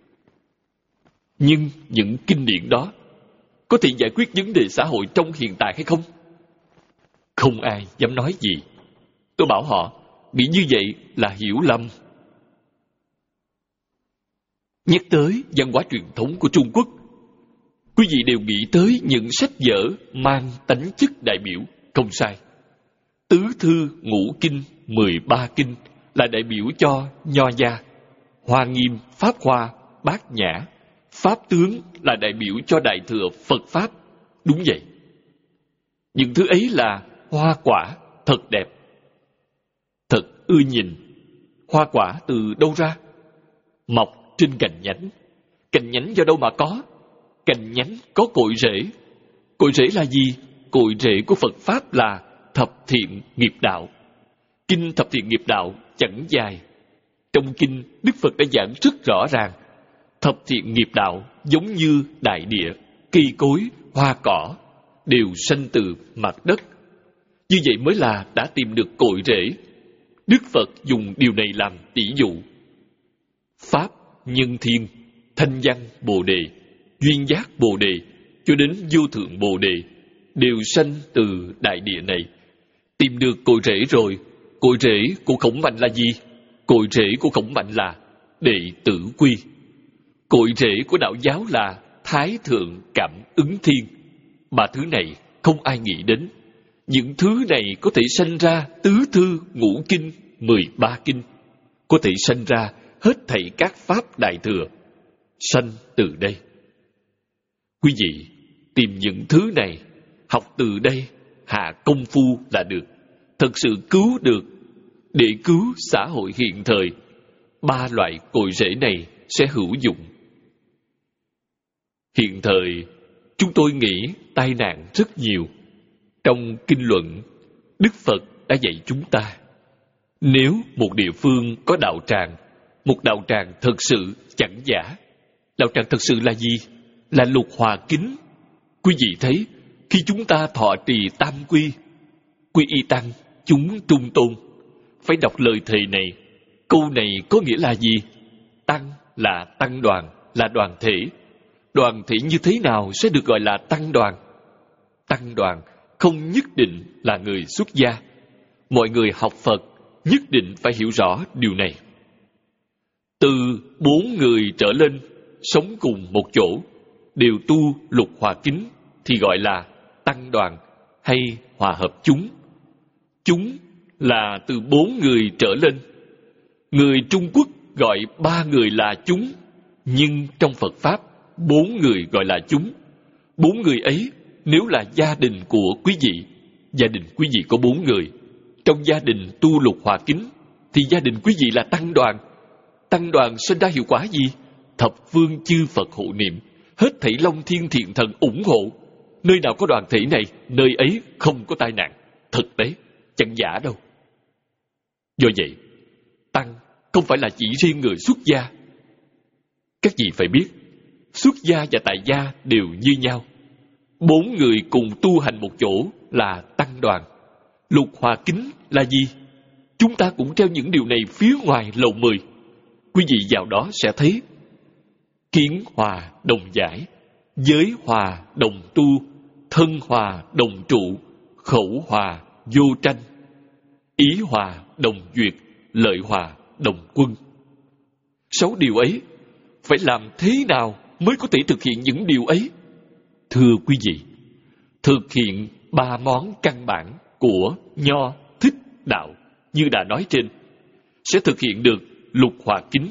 [SPEAKER 1] Nhưng những kinh điển đó có thể giải quyết vấn đề xã hội trong hiện tại hay không? Không ai dám nói gì. Tôi bảo họ, nghĩ như vậy là hiểu lầm. Nhắc tới văn hóa truyền thống của Trung Quốc, quý vị đều nghĩ tới những sách vở mang tánh chất đại biểu, không sai. Tứ thư, ngũ kinh, mười ba kinh là đại biểu cho Nho gia, Hoa Nghiêm, Pháp Hoa, Bát Nhã. Pháp tướng là đại biểu cho Đại Thừa Phật Pháp. Đúng vậy. Những thứ ấy là hoa quả thật đẹp, thật ưa nhìn. Hoa quả từ đâu ra? Mọc trên cành nhánh. Cành nhánh do đâu mà có? Cành nhánh có cội rễ. Cội rễ là gì? Cội rễ của Phật Pháp là thập thiện nghiệp đạo. Kinh thập thiện nghiệp đạo chẳng dài. Trong kinh, Đức Phật đã giảng rất rõ ràng. Thập thiện nghiệp đạo giống như đại địa, cây cối, hoa cỏ, đều sanh từ mặt đất. Như vậy mới là đã tìm được cội rễ. Đức Phật dùng điều này làm tỷ dụ. Pháp, nhân thiên, thanh văn Bồ Đề, duyên giác Bồ Đề, cho đến vô thượng Bồ Đề, đều sanh từ đại địa này. Tìm được cội rễ rồi. Cội rễ của Khổng Mạnh là gì? Cội rễ của Khổng Mạnh là đệ tử quy. Cội rễ của đạo giáo là Thái Thượng Cảm Ứng Thiên. Ba thứ này không ai nghĩ đến. Những thứ này có thể sanh ra tứ thư ngũ kinh, mười ba kinh. Có thể sanh ra hết thảy các pháp đại thừa. Sanh từ đây. Quý vị tìm những thứ này, học từ đây, hạ công phu là được. Thật sự cứu được. Để cứu xã hội hiện thời, ba loại cội rễ này sẽ hữu dụng. Hiện thời, chúng tôi nghĩ tai nạn rất nhiều. Trong kinh luận, Đức Phật đã dạy chúng ta, nếu một địa phương có đạo tràng, một đạo tràng thật sự chẳng giả. Đạo tràng thật sự là gì? Là lục hòa kính. Quý vị thấy, khi chúng ta thọ trì tam quy, quy y tăng, chúng trung tôn, phải đọc lời thề này. Câu này có nghĩa là gì? Tăng là tăng đoàn, là đoàn thể. Đoàn thể như thế nào sẽ được gọi là tăng đoàn? Tăng đoàn không nhất định là người xuất gia. Mọi người học Phật nhất định phải hiểu rõ điều này. Từ bốn người trở lên sống cùng một chỗ, đều tu lục hòa kính thì gọi là tăng đoàn hay hòa hợp chúng. Chúng là từ bốn người trở lên. Người Trung Quốc gọi ba người là chúng, nhưng trong Phật Pháp, bốn người gọi là chúng. Bốn người ấy, nếu là gia đình của quý vị, gia đình quý vị có bốn người, trong gia đình tu lục hòa kính, thì gia đình quý vị là tăng đoàn. Tăng đoàn sinh ra hiệu quả gì? Thập phương chư Phật hộ niệm, hết thảy Long Thiên Thiện Thần ủng hộ. Nơi nào có đoàn thể này, nơi ấy không có tai nạn. Thực tế, chẳng giả đâu. Do vậy, tăng không phải là chỉ riêng người xuất gia. Các vị phải biết, xuất gia và tại gia đều như nhau. Bốn người cùng tu hành một chỗ là tăng đoàn. Lục hòa kính là gì? Chúng ta cũng treo những điều này phía ngoài lầu mười. Quý vị vào đó sẽ thấy kiến hòa đồng giải, giới hòa đồng tu, thân hòa đồng trụ, khẩu hòa vô tranh, ý hòa đồng duyệt, lợi hòa đồng quân. Sáu điều ấy, phải làm thế nào mới có thể thực hiện những điều ấy? Thưa quý vị, thực hiện ba món căn bản của Nho, Thích, Đạo như đã nói trên, sẽ thực hiện được lục hòa kính.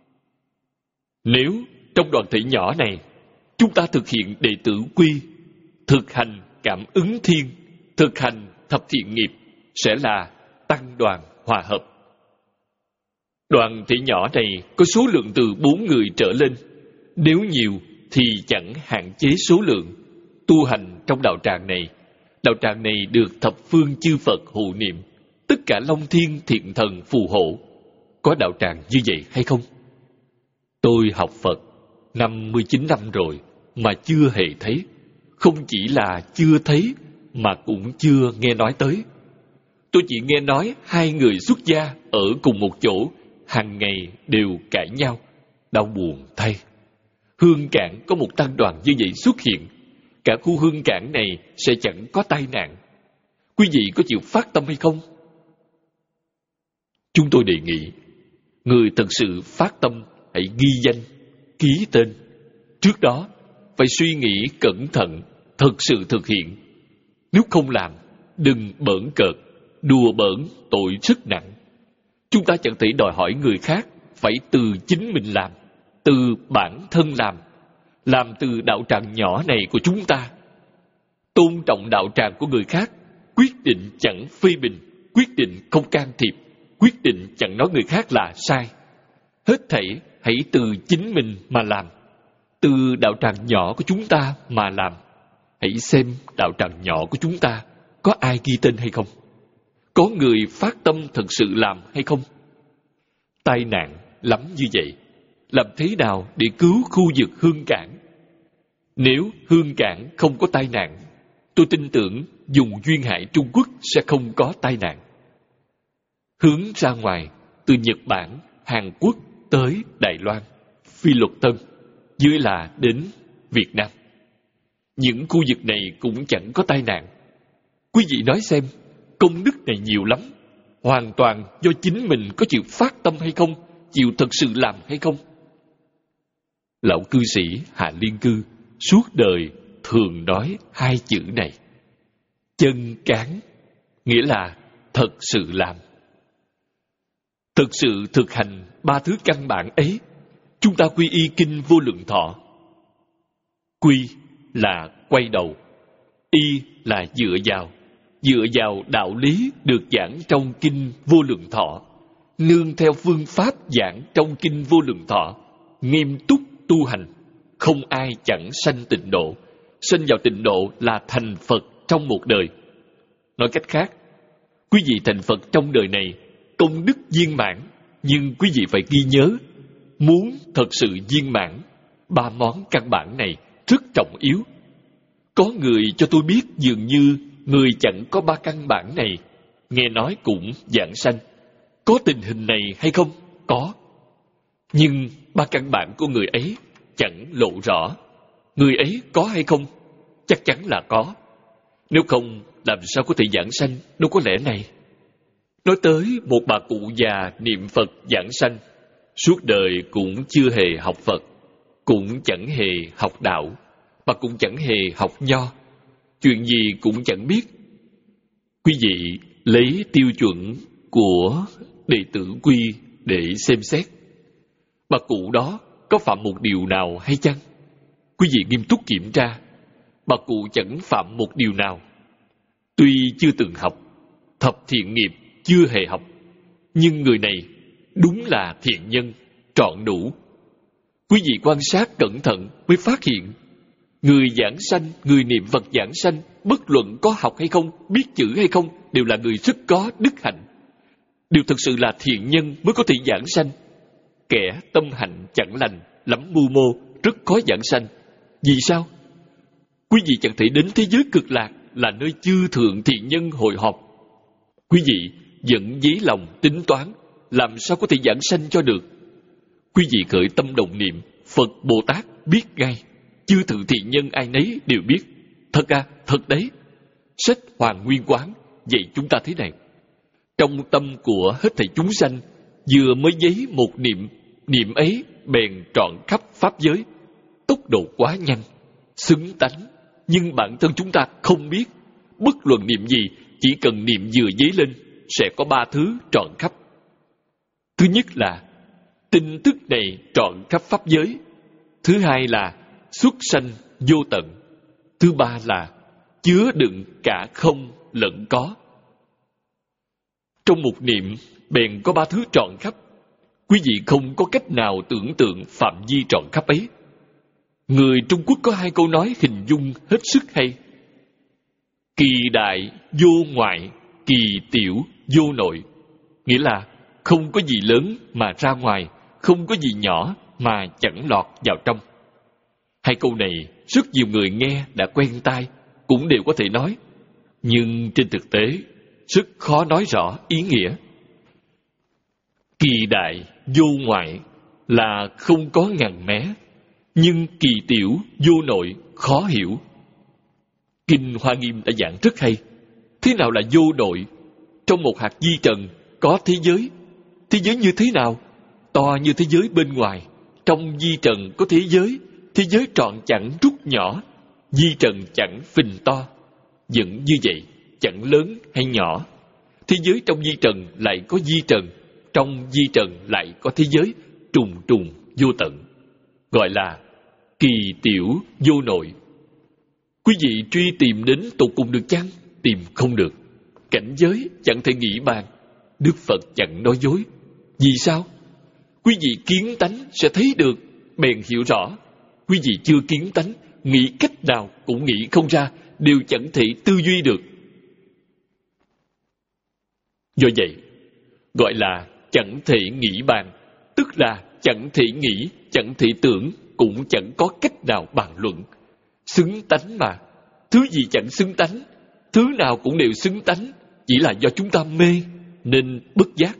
[SPEAKER 1] Nếu trong đoàn thể nhỏ này, chúng ta thực hiện đệ tử quy, thực hành cảm ứng thiên, thực hành thập thiện nghiệp, sẽ là tăng đoàn hòa hợp. Đoàn thể nhỏ này có số lượng từ bốn người trở lên. Nếu nhiều thì chẳng hạn chế số lượng. Tu hành trong đạo tràng này, đạo tràng này được thập phương chư Phật hộ niệm, tất cả Long Thiên Thiện Thần phù hộ. Có đạo tràng như vậy hay không? Tôi học Phật năm mươi chín năm rồi mà chưa hề thấy. Không chỉ là chưa thấy mà cũng chưa nghe nói tới. Tôi chỉ nghe nói hai người xuất gia ở cùng một chỗ, hàng ngày đều cãi nhau. Đau buồn thay. Hương Cảng có một tăng đoàn như vậy xuất hiện, cả khu Hương Cảng này sẽ chẳng có tai nạn. Quý vị có chịu phát tâm hay không? Chúng tôi đề nghị người thật sự phát tâm hãy ghi danh, ký tên. Trước đó phải suy nghĩ cẩn thận, thật sự thực hiện. Nếu không làm, đừng bỡn cợt, đùa bỡn tội rất nặng. Chúng ta chẳng thể đòi hỏi người khác, phải từ chính mình làm, từ bản thân làm, làm từ đạo tràng nhỏ này của chúng ta. Tôn trọng đạo tràng của người khác, quyết định chẳng phê bình, quyết định không can thiệp, quyết định chẳng nói người khác là sai. Hết thảy hãy từ chính mình mà làm, từ đạo tràng nhỏ của chúng ta mà làm. hãy xem đạo tràng nhỏ của chúng ta có ai ghi tên hay không? Có người phát tâm thật sự làm hay không? Tai nạn lắm như vậy, làm thế nào để cứu khu vực Hương Cảng? Nếu Hương Cảng không có tai nạn, tôi tin tưởng vùng duyên hải Trung Quốc sẽ không có tai nạn. Hướng ra ngoài, từ Nhật Bản, Hàn Quốc tới Đài Loan, Phi Luật Tân, dưới là đến Việt Nam. Những khu vực này cũng chẳng có tai nạn. Quý vị nói xem, công đức này nhiều lắm, hoàn toàn do chính mình có chịu phát tâm hay không, chịu thật sự làm hay không. Lão cư sĩ Hạ Liên Cư suốt đời thường nói hai chữ này: chân cán, nghĩa là thật sự làm. Thực sự thực hành ba thứ căn bản ấy, chúng ta quy y kinh Vô Lượng Thọ. Quy là quay đầu, y là dựa vào, dựa vào đạo lý được giảng trong kinh Vô Lượng Thọ, nương theo phương pháp giảng trong kinh Vô Lượng Thọ, nghiêm túc tu hành, không ai chẳng sanh tịnh độ. Sanh vào tịnh độ là thành Phật trong một đời. Nói cách khác, quý vị thành Phật trong đời này công đức viên mãn, nhưng quý vị phải ghi nhớ, muốn thật sự viên mãn, ba món căn bản này rất trọng yếu. Có người cho tôi biết dường như người chẳng có ba căn bản này, nghe nói cũng giảng sanh. Có tình hình này hay không? Có. Nhưng ba căn bản của người ấy chẳng lộ rõ. Người ấy có hay không? Chắc chắn là có. Nếu không, làm sao có thể giảng sanh? Đâu có lẽ này. Nói tới một bà cụ già niệm Phật giảng sanh, suốt đời cũng chưa hề học Phật, cũng chẳng hề học đạo, mà cũng chẳng hề học nho, chuyện gì cũng chẳng biết. Quý vị lấy tiêu chuẩn của đệ tử Quy để xem xét, bà cụ đó có phạm một điều nào hay chăng? Quý vị nghiêm túc kiểm tra, bà cụ chẳng phạm một điều nào. Tuy chưa từng học, thập thiện nghiệp chưa hề học, nhưng người này đúng là thiện nhân, trọn đủ. Quý vị quan sát cẩn thận mới phát hiện, người giảng sanh, người niệm Phật giảng sanh, bất luận có học hay không, biết chữ hay không, đều là người rất có đức hạnh. Đều thực sự là thiện nhân mới có thể giảng sanh. Kẻ tâm hạnh chẳng lành, lắm mưu mô, rất khó giảng sanh. Vì sao? Quý vị chẳng thể đến thế giới cực lạc là nơi chư thượng thiện nhân hội họp. Quý vị vẫn dấy lòng tính toán, làm sao có thể giảng sanh cho được? Quý vị khởi tâm động niệm, Phật Bồ Tát biết ngay, chư thượng thiện nhân ai nấy đều biết. Thật à, thật đấy. Sách Hoàng Nguyên Quán dạy chúng ta thế này: trong tâm của hết thảy chúng sanh, vừa mới giấy một niệm, niệm ấy bèn trọn khắp pháp giới. Tốc độ quá nhanh, xứng tánh, nhưng bản thân chúng ta không biết. Bất luận niệm gì, chỉ cần niệm vừa giấy lên, sẽ có ba thứ trọn khắp. Thứ nhất là tin tức này trọn khắp pháp giới. Thứ hai là xuất sanh vô tận. Thứ ba là chứa đựng cả không lẫn có. Trong một niệm bèn có ba thứ trọn khắp. Quý vị không có cách nào tưởng tượng phạm vi trọn khắp ấy. Người Trung Quốc có hai câu nói hình dung hết sức hay: kỳ đại vô ngoại, kỳ tiểu vô nội. Nghĩa là không có gì lớn mà ra ngoài, không có gì nhỏ mà chẳng lọt vào trong. Hai câu này rất nhiều người nghe đã quen tai, cũng đều có thể nói, nhưng trên thực tế rất khó nói rõ ý nghĩa. Kỳ đại vô ngoại là không có ngần mé, nhưng kỳ tiểu vô nội khó hiểu. Kinh Hoa Nghiêm đã giảng rất hay. Thế nào là vô nội? Trong một hạt di trần có thế giới. Thế giới như thế nào? To như thế giới bên ngoài. Trong di trần có thế giới. Thế giới trọn chẳng rút nhỏ, di trần chẳng phình to. Vẫn như vậy, chẳng lớn hay nhỏ. Thế giới trong di trần lại có di trần, trong di trần lại có thế giới trùng trùng vô tận, gọi là kỳ tiểu vô nội. Quý vị truy tìm đến tột cùng được chăng? Tìm không được. Cảnh giới chẳng thể nghĩ bàn. Đức Phật chẳng nói dối. Vì sao? Quý vị kiến tánh sẽ thấy được, bèn hiểu rõ. Quý vị chưa kiến tánh, nghĩ cách nào cũng nghĩ không ra, đều chẳng thể tư duy được. Do vậy, gọi là chẳng thể nghĩ bàn, tức là chẳng thể nghĩ, chẳng thể tưởng, cũng chẳng có cách nào bàn luận. Xứng tánh mà, thứ gì chẳng xứng tánh, thứ nào cũng đều xứng tánh, chỉ là do chúng ta mê nên bất giác.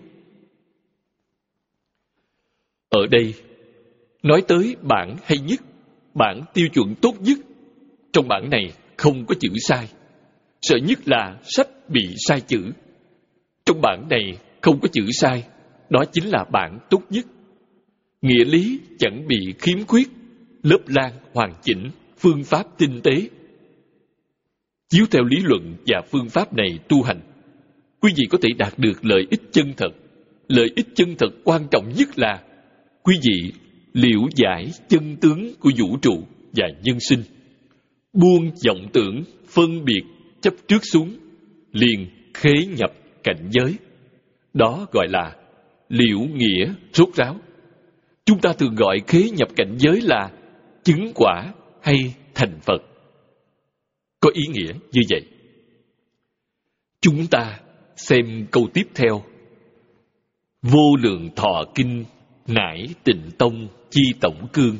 [SPEAKER 1] Ở đây, nói tới bản hay nhất, bản tiêu chuẩn tốt nhất. Trong bản này không có chữ sai. Sợ nhất là sách bị sai chữ. Trong bản này không có chữ sai, đó chính là bản tốt nhất. Nghĩa lý chẳng bị khiếm khuyết, lớp lan hoàn chỉnh, phương pháp tinh tế. Chiếu theo lý luận và phương pháp này tu hành, quý vị có thể đạt được lợi ích chân thật. Lợi ích chân thật quan trọng nhất là quý vị liễu giải chân tướng của vũ trụ và nhân sinh, buông vọng tưởng, phân biệt, chấp trước xuống, liền khế nhập cảnh giới. Đó gọi là liễu nghĩa rốt ráo. Chúng ta thường gọi khế nhập cảnh giới là chứng quả hay thành Phật. Có ý nghĩa như vậy. Chúng ta xem câu tiếp theo. Vô lượng thọ kinh nải tịnh tông chi tổng cương.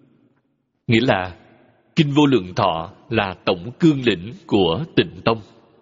[SPEAKER 1] Nghĩa là kinh vô lượng thọ là tổng cương lĩnh của tịnh tông.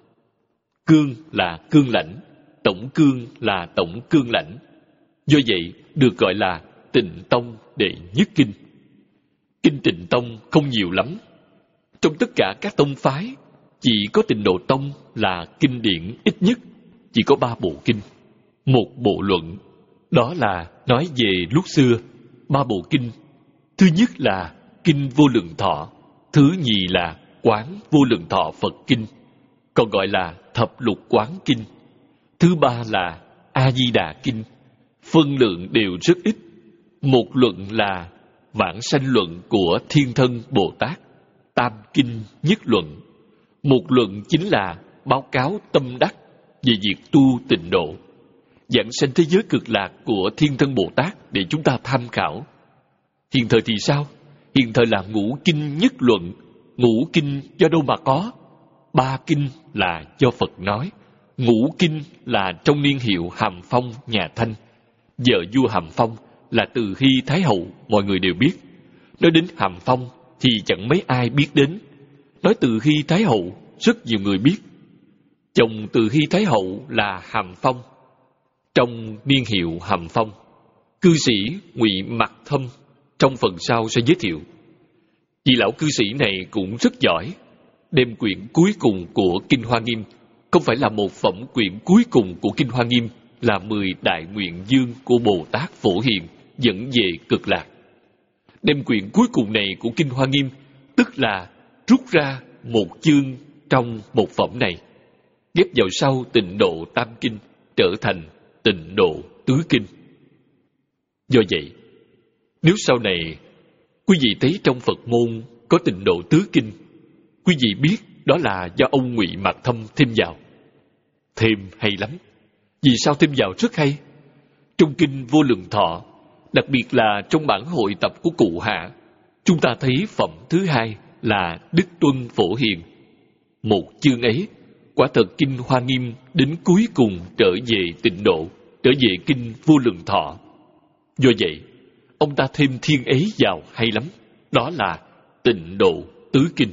[SPEAKER 1] Cương là cương lãnh, tổng cương là tổng cương lãnh. Do vậy được gọi là tịnh tông đệ nhất kinh. Kinh tịnh tông không nhiều lắm. Trong tất cả các tông phái, chỉ có Tịnh Độ Tông là kinh điển ít nhất, chỉ có ba bộ kinh, một bộ luận. Đó là nói về lúc xưa, ba bộ kinh. Thứ nhất là Kinh Vô Lượng Thọ, thứ nhì là Quán Vô Lượng Thọ Phật Kinh, còn gọi là Thập Lục Quán Kinh. Thứ ba là A Di Đà Kinh, phân lượng đều rất ít. Một luận là Vãng Sanh Luận của Thiên Thân Bồ Tát, Tam Kinh Nhất Luận. Một luận chính là báo cáo tâm đắc về việc tu tịnh độ, giảng sanh thế giới cực lạc của Thiên Thân Bồ Tát để chúng ta tham khảo. Hiện thời thì sao? Hiện thời là Ngũ Kinh Nhất Luận. Ngũ Kinh do đâu mà có? Ba kinh là do Phật nói. Ngũ kinh là trong niên hiệu Hàm Phong nhà Thanh. Vợ vua Hàm Phong là Từ Hy Thái Hậu, mọi người đều biết. Nói đến Hàm Phong thì chẳng mấy ai biết đến. Nói Từ Hy Thái Hậu, rất nhiều người biết. Chồng Từ Hy Thái Hậu là Hàm Phong. Trong niên hiệu Hàm Phong, cư sĩ Ngụy Mặc Thâm trong phần sau sẽ giới thiệu. Vị lão cư sĩ này cũng rất giỏi, đem quyển cuối cùng của Kinh Hoa Nghiêm, không phải là một phẩm, quyển cuối cùng của Kinh Hoa Nghiêm là mười đại nguyện dương của Bồ Tát Phổ Hiền dẫn về cực lạc. Đem quyển cuối cùng này của Kinh Hoa Nghiêm, tức là rút ra một chương trong một phẩm này, ghép vào sau Tịnh Độ Tam Kinh, trở thành Tịnh Độ Tứ Kinh. Do vậy, nếu sau này quý vị thấy trong Phật môn có Tịnh Độ Tứ Kinh, quý vị biết đó là do ông Ngụy Mặc Thâm thêm vào. Thêm hay lắm. Vì sao thêm vào rất hay? Trong Kinh Vô Lượng Thọ, đặc biệt là trong bản hội tập của Cụ Hạ, chúng ta thấy phẩm thứ hai là Đức Tuân Phổ Hiền. Một chương ấy, quả thật Kinh Hoa Nghiêm đến cuối cùng trở về tịnh độ, trở về Kinh Vô Lượng Thọ. Do vậy, ông ta thêm thiên ấy vào hay lắm. Đó là Tịnh Độ Tứ Kinh.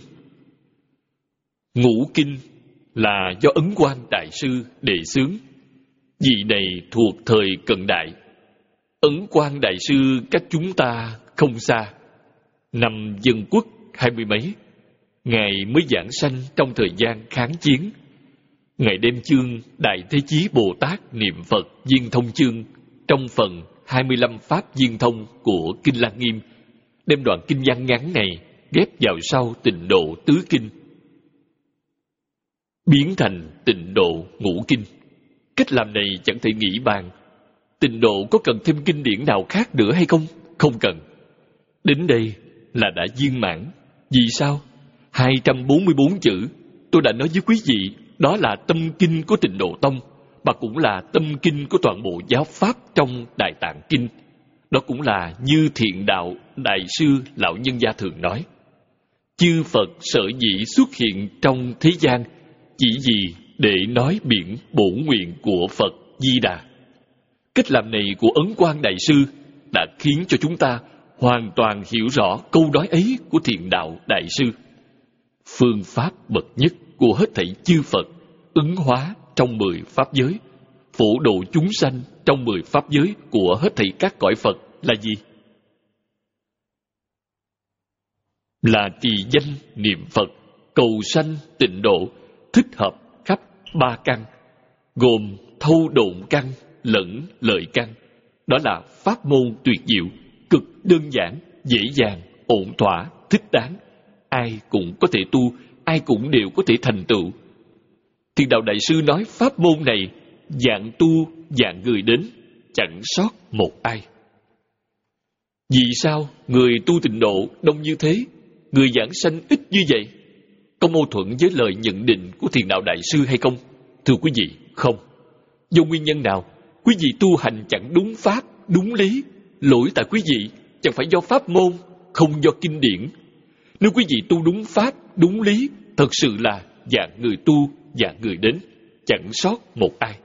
[SPEAKER 1] Ngũ Kinh là do Ấn Quang Đại Sư đề xướng. Vị này thuộc thời cận đại. Ấn Quang Đại Sư cách chúng ta không xa, năm Dân Quốc hai mươi mấy. Ngài mới giảng sanh trong thời gian kháng chiến. Ngài đem chương Đại Thế Chí Bồ Tát Niệm Phật Viên Thông Chương trong phần hai mươi lăm Pháp Viên Thông của Kinh Lăng Nghiêm, đem đoạn kinh văn ngắn này ghép vào sau Tịnh Độ Tứ Kinh, biến thành Tịnh Độ Ngũ Kinh. Cách làm này chẳng thể nghĩ bàn. Tịnh độ có cần thêm kinh điển nào khác nữa hay không? Không cần. Đến đây là đã viên mãn. Vì sao? hai trăm bốn mươi bốn chữ, tôi đã nói với quý vị, đó là tâm kinh của Tịnh Độ Tông, mà cũng là tâm kinh của toàn bộ giáo pháp trong Đại Tạng Kinh. Đó cũng là như Thiện Đạo Đại Sư Lão Nhân Gia thường nói. Chư Phật sở dĩ xuất hiện trong thế gian chỉ vì để nói biển bổn nguyện của Phật Di Đà. Cách làm này của Ấn Quang Đại Sư đã khiến cho chúng ta hoàn toàn hiểu rõ câu nói ấy của Thiện Đạo Đại Sư. Phương pháp bậc nhất của hết thảy chư Phật ứng hóa trong mười pháp giới, phổ độ chúng sanh trong mười pháp giới của hết thảy các cõi Phật là gì? Là trì danh niệm Phật, cầu sanh tịnh độ, thích hợp khắp ba căn, gồm thâu độn căn lẫn lợi căn. Đó là pháp môn tuyệt diệu, cực đơn giản, dễ dàng, ổn thỏa, thích đáng. Ai cũng có thể tu, ai cũng đều có thể thành tựu. Thiền Đạo Đại Sư nói pháp môn này dạng tu, dạng người đến, chẳng sót một ai. Vì sao người tu tịnh độ đông như thế, người giảng sanh ít như vậy? Có mâu thuẫn với lời nhận định của Thiền Đạo Đại Sư hay không? Thưa quý vị, không. Do nguyên nhân nào? Quý vị tu hành chẳng đúng pháp, đúng lý. Lỗi tại quý vị chẳng phải do pháp môn, không do kinh điển. Nếu quý vị tu đúng pháp, đúng lý, thật sự là dạng người tu, dạng người đến, chẳng sót một ai.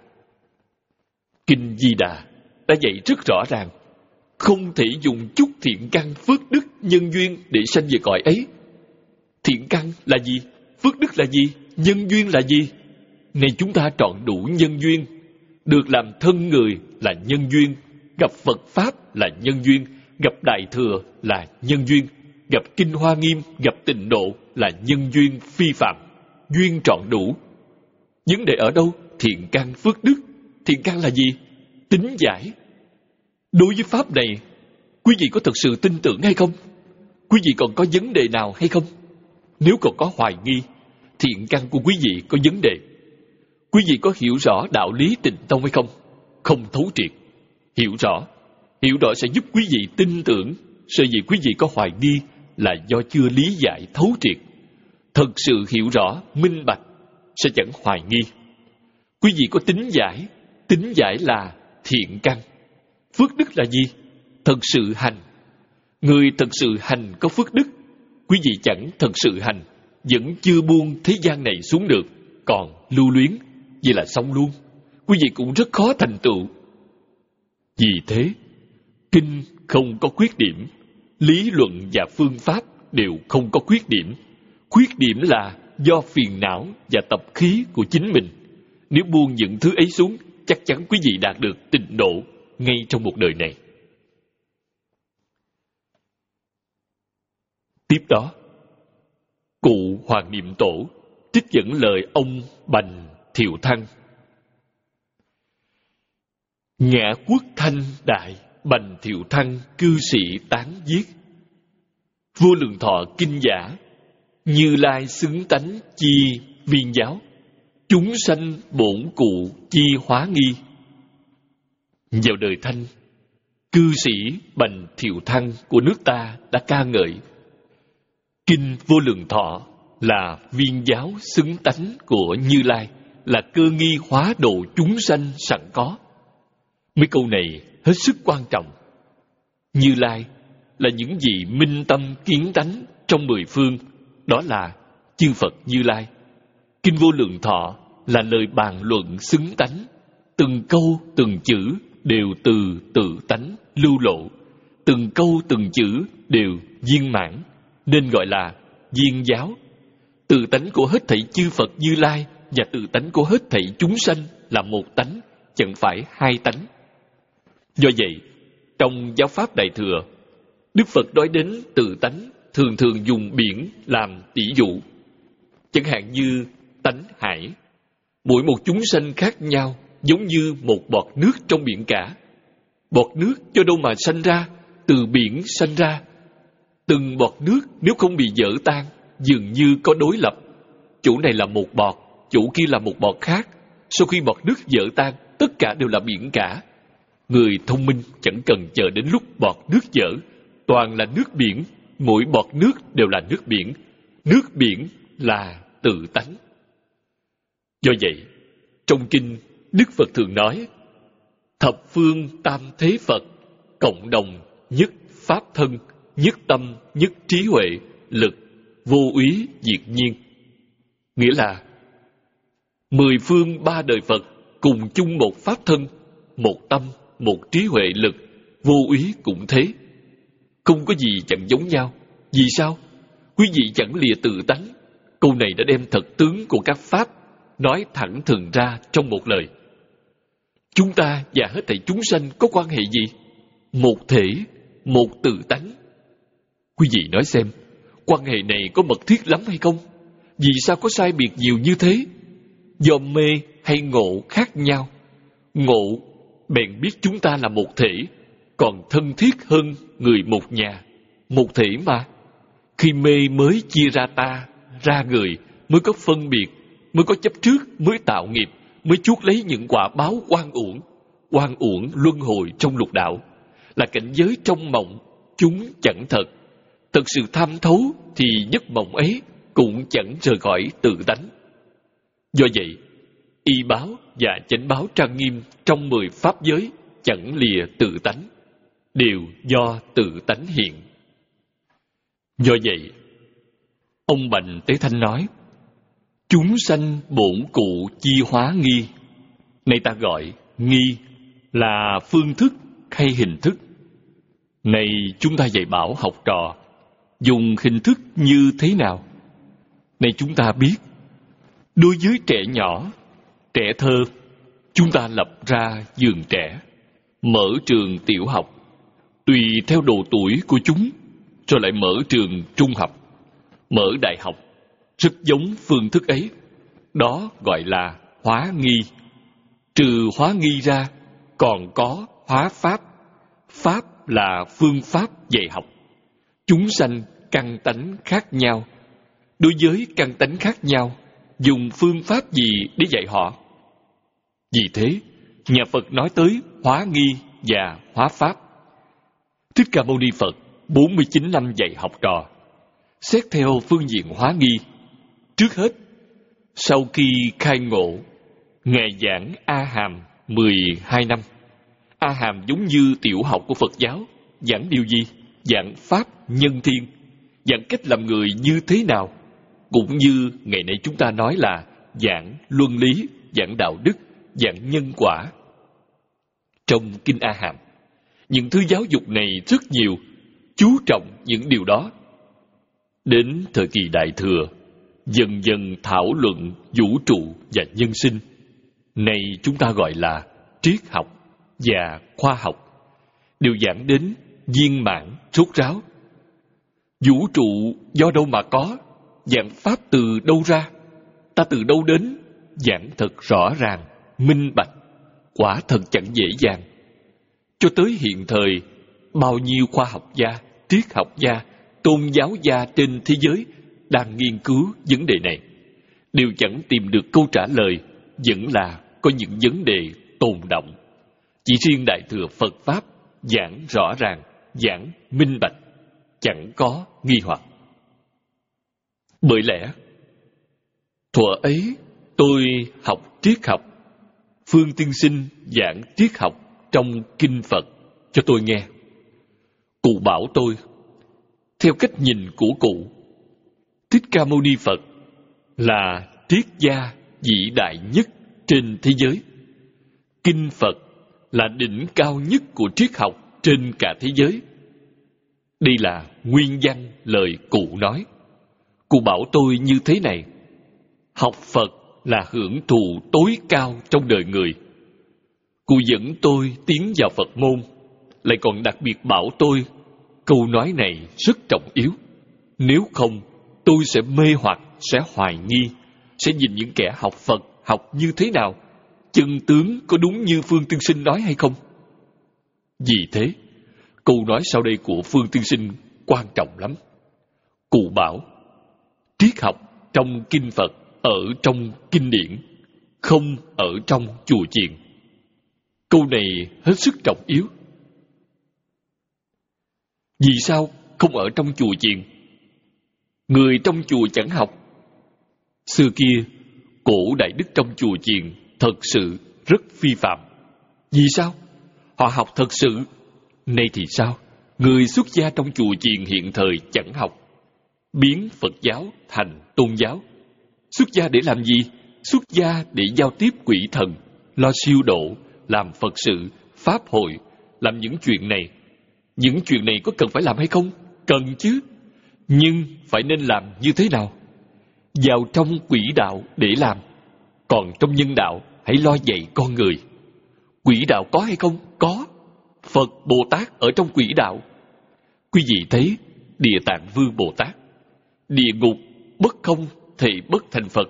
[SPEAKER 1] Kinh Di Đà đã dạy rất rõ ràng, không thể dùng chút thiện căn phước đức nhân duyên để sanh về cõi ấy. Thiện căn là gì? Phước đức là gì? Nhân duyên là gì? Này chúng ta trọn đủ nhân duyên. Được làm thân người là nhân duyên, gặp Phật Pháp là nhân duyên, gặp Đại Thừa là nhân duyên, gặp Kinh Hoa Nghiêm, gặp Tịnh Độ là nhân duyên phi phạm, duyên trọn đủ. Vấn đề ở đâu? Thiện căn phước đức. Thiện căn là gì? Tính giải. Đối với pháp này, quý vị có thật sự tin tưởng hay không? Quý vị còn có vấn đề nào hay không? Nếu còn có hoài nghi, thiện căn của quý vị có vấn đề. Quý vị có hiểu rõ đạo lý Tịnh Tông hay không? Không thấu triệt. Hiểu rõ. Hiểu rõ sẽ giúp quý vị tin tưởng. Sở dĩ quý vị có hoài nghi là do chưa lý giải thấu triệt. Thật sự hiểu rõ, minh bạch, sẽ chẳng hoài nghi. Quý vị có tính giải. Tính giải là thiện căn. Phước đức là gì? Thật sự hành. Người thật sự hành có phước đức. Quý vị chẳng thật sự hành, vẫn chưa buông thế gian này xuống được, còn lưu luyến, vậy là xong luôn. Quý vị cũng rất khó thành tựu. Vì thế, kinh không có khuyết điểm, lý luận và phương pháp đều không có khuyết điểm. Khuyết điểm là do phiền não và tập khí của chính mình. Nếu buông những thứ ấy xuống, chắc chắn quý vị đạt được tịnh độ ngay trong một đời này. Tiếp đó, cụ Hoàng Niệm Tổ trích dẫn lời ông Bành Thiệu Thăng. Ngã quốc thanh đại, Bành Thiệu Thăng cư sĩ tán viết. Vô Lượng Thọ kinh giả, Như Lai xứng tánh chi viên giáo, chúng sanh bổn cụ chi hóa nghi. Vào đời Thanh, cư sĩ Bành Thiệu Thăng của nước ta đã ca ngợi kinh Vô Lượng Thọ là viên giáo xứng tánh của Như Lai, là cơ nghi hóa độ chúng sanh sẵn có. Mấy câu này hết sức quan trọng. Như Lai là những gì minh tâm kiến tánh trong mười phương, đó là chư Phật Như Lai. Kinh Vô Lượng Thọ là lời bàn luận xứng tánh, từng câu từng chữ đều từ tự tánh lưu lộ, từng câu từng chữ đều viên mãn, nên gọi là viên giáo. Tự tánh của hết thảy chư Phật Như Lai và tự tánh của hết thảy chúng sanh là một tánh, chẳng phải hai tánh. Do vậy, trong giáo pháp Đại Thừa, Đức Phật nói đến tự tánh thường thường dùng biển làm tỷ dụ. Chẳng hạn như tánh hải, mỗi một chúng sanh khác nhau, giống như một bọt nước trong biển cả. Bọt nước do đâu mà sanh ra? Từ biển sanh ra. Từng bọt nước nếu không bị vỡ tan, dường như có đối lập. Chỗ này là một bọt, chỗ kia là một bọt khác. Sau khi bọt nước vỡ tan, tất cả đều là biển cả. Người thông minh chẳng cần chờ đến lúc bọt nước vỡ, toàn là nước biển, mỗi bọt nước đều là nước biển. Nước biển là tự tánh. Do vậy, trong kinh, Đức Phật thường nói, thập phương tam thế Phật, cộng đồng, nhất pháp thân, nhất tâm, nhất trí huệ, lực, vô úy diệt nhiên. Nghĩa là mười phương ba đời Phật cùng chung một pháp thân, một tâm, một trí huệ lực, vô úy cũng thế. Không có gì chẳng giống nhau. Vì sao? Quý vị chẳng lìa tự tánh. Câu này đã đem thật tướng của các pháp nói thẳng thừng ra trong một lời. Chúng ta và hết thảy chúng sanh có quan hệ gì? Một thể, một tự tánh. Quý vị nói xem, quan hệ này có mật thiết lắm hay không? Vì sao có sai biệt nhiều như thế? Do mê hay ngộ khác nhau. Ngộ bèn biết chúng ta là một thể, còn thân thiết hơn người một nhà. Một thể mà. Khi mê mới chia ra ta, ra người, mới có phân biệt, mới có chấp trước, mới tạo nghiệp, mới chuốc lấy những quả báo oan uổng. Oan uổng luân hồi trong lục đạo, là cảnh giới trong mộng, chúng chẳng thật. Thật sự tham thấu thì giấc mộng ấy cũng chẳng rời khỏi tự tánh. Do vậy, y báo và chánh báo trang nghiêm trong mười pháp giới chẳng lìa tự tánh, đều do tự tánh hiện. Do vậy, ông Bành Tế Thanh nói, chúng sanh bổn cụ chi hóa nghi. Này ta gọi nghi là phương thức hay hình thức. Này chúng ta dạy bảo học trò dùng hình thức như thế nào? Này chúng ta biết, đối với trẻ nhỏ, trẻ thơ, chúng ta lập ra giường trẻ, mở trường tiểu học, tùy theo độ tuổi của chúng, rồi lại mở trường trung học, mở đại học, rất giống phương thức ấy. Đó gọi là hóa nghi. Trừ hóa nghi ra, còn có hóa pháp. Pháp là phương pháp dạy học. Chúng sanh căn tánh khác nhau. Đối với căn tánh khác nhau, dùng phương pháp gì để dạy họ? Vì thế, nhà Phật nói tới hóa nghi và hóa pháp. Thích Ca Mâu Ni Phật bốn mươi chín năm dạy học trò. Xét theo phương diện hóa nghi, trước hết, sau khi khai ngộ, Ngài giảng A Hàm mười hai năm. A Hàm giống như tiểu học của Phật giáo, giảng điều gì? Giảng pháp nhân thiên, giảng cách làm người như thế nào. Cũng như ngày nay chúng ta nói là giảng luân lý, giảng đạo đức, giảng nhân quả. Trong Kinh A Hàm, những thứ giáo dục này rất nhiều, chú trọng những điều đó. Đến thời kỳ Đại Thừa, dần dần thảo luận vũ trụ và nhân sinh. Này chúng ta gọi là triết học và khoa học, đều giảng đến viên mãn rốt ráo. Vũ trụ do đâu mà có? Giảng pháp từ đâu ra? Ta từ đâu đến? Giảng thật rõ ràng, minh bạch, quả thật chẳng dễ dàng. Cho tới hiện thời, bao nhiêu khoa học gia, triết học gia, tôn giáo gia trên thế giới đang nghiên cứu vấn đề này, đều chẳng tìm được câu trả lời, vẫn là có những vấn đề tồn động. Chỉ riêng Đại Thừa Phật Pháp giảng rõ ràng, giảng minh bạch, chẳng có nghi hoặc. Bởi lẽ, thuở ấy tôi học triết học, Phương Tiên Sinh giảng triết học trong Kinh Phật cho tôi nghe. Cụ bảo tôi, theo cách nhìn của cụ, Thích Ca Mâu Ni Phật là triết gia vĩ đại nhất trên thế giới. Kinh Phật là đỉnh cao nhất của triết học trên cả thế giới. Đây là nguyên văn lời cụ nói. Cụ bảo tôi như thế này: học Phật là hưởng thụ tối cao trong đời người. Cụ dẫn tôi tiến vào Phật môn, lại còn đặc biệt bảo tôi câu nói này rất trọng yếu. Nếu không, tôi sẽ mê hoặc, sẽ hoài nghi, sẽ nhìn những kẻ học Phật học như thế nào, chân tướng có đúng như Phương Tiên Sinh nói hay không. Vì thế, câu nói sau đây của Phương Tiên Sinh quan trọng lắm. Cụ bảo, triết học trong Kinh Phật ở trong kinh điển, không ở trong chùa chiền. Câu này hết sức trọng yếu. Vì sao không ở trong chùa chiền? Người trong chùa chẳng học. Xưa kia, cổ đại đức trong chùa chiền thật sự rất phi phạm. Vì sao? Họ học thật sự. Nay thì sao? Người xuất gia trong chùa chiền hiện thời chẳng học. biến Phật giáo thành tôn giáo. Xuất gia để làm gì? Xuất gia để giao tiếp quỷ thần, lo siêu độ, làm Phật sự, pháp hội, làm những chuyện này. Những chuyện này có cần phải làm hay không? Cần chứ. Nhưng phải nên làm như thế nào? Vào trong quỷ đạo để làm. Còn trong nhân đạo, hãy lo dạy con người. Quỷ đạo có hay không? Có. Phật Bồ Tát ở trong quỷ đạo. Quý vị thấy Địa Tạng Vương Bồ Tát, địa ngục bất không thì bất thành Phật.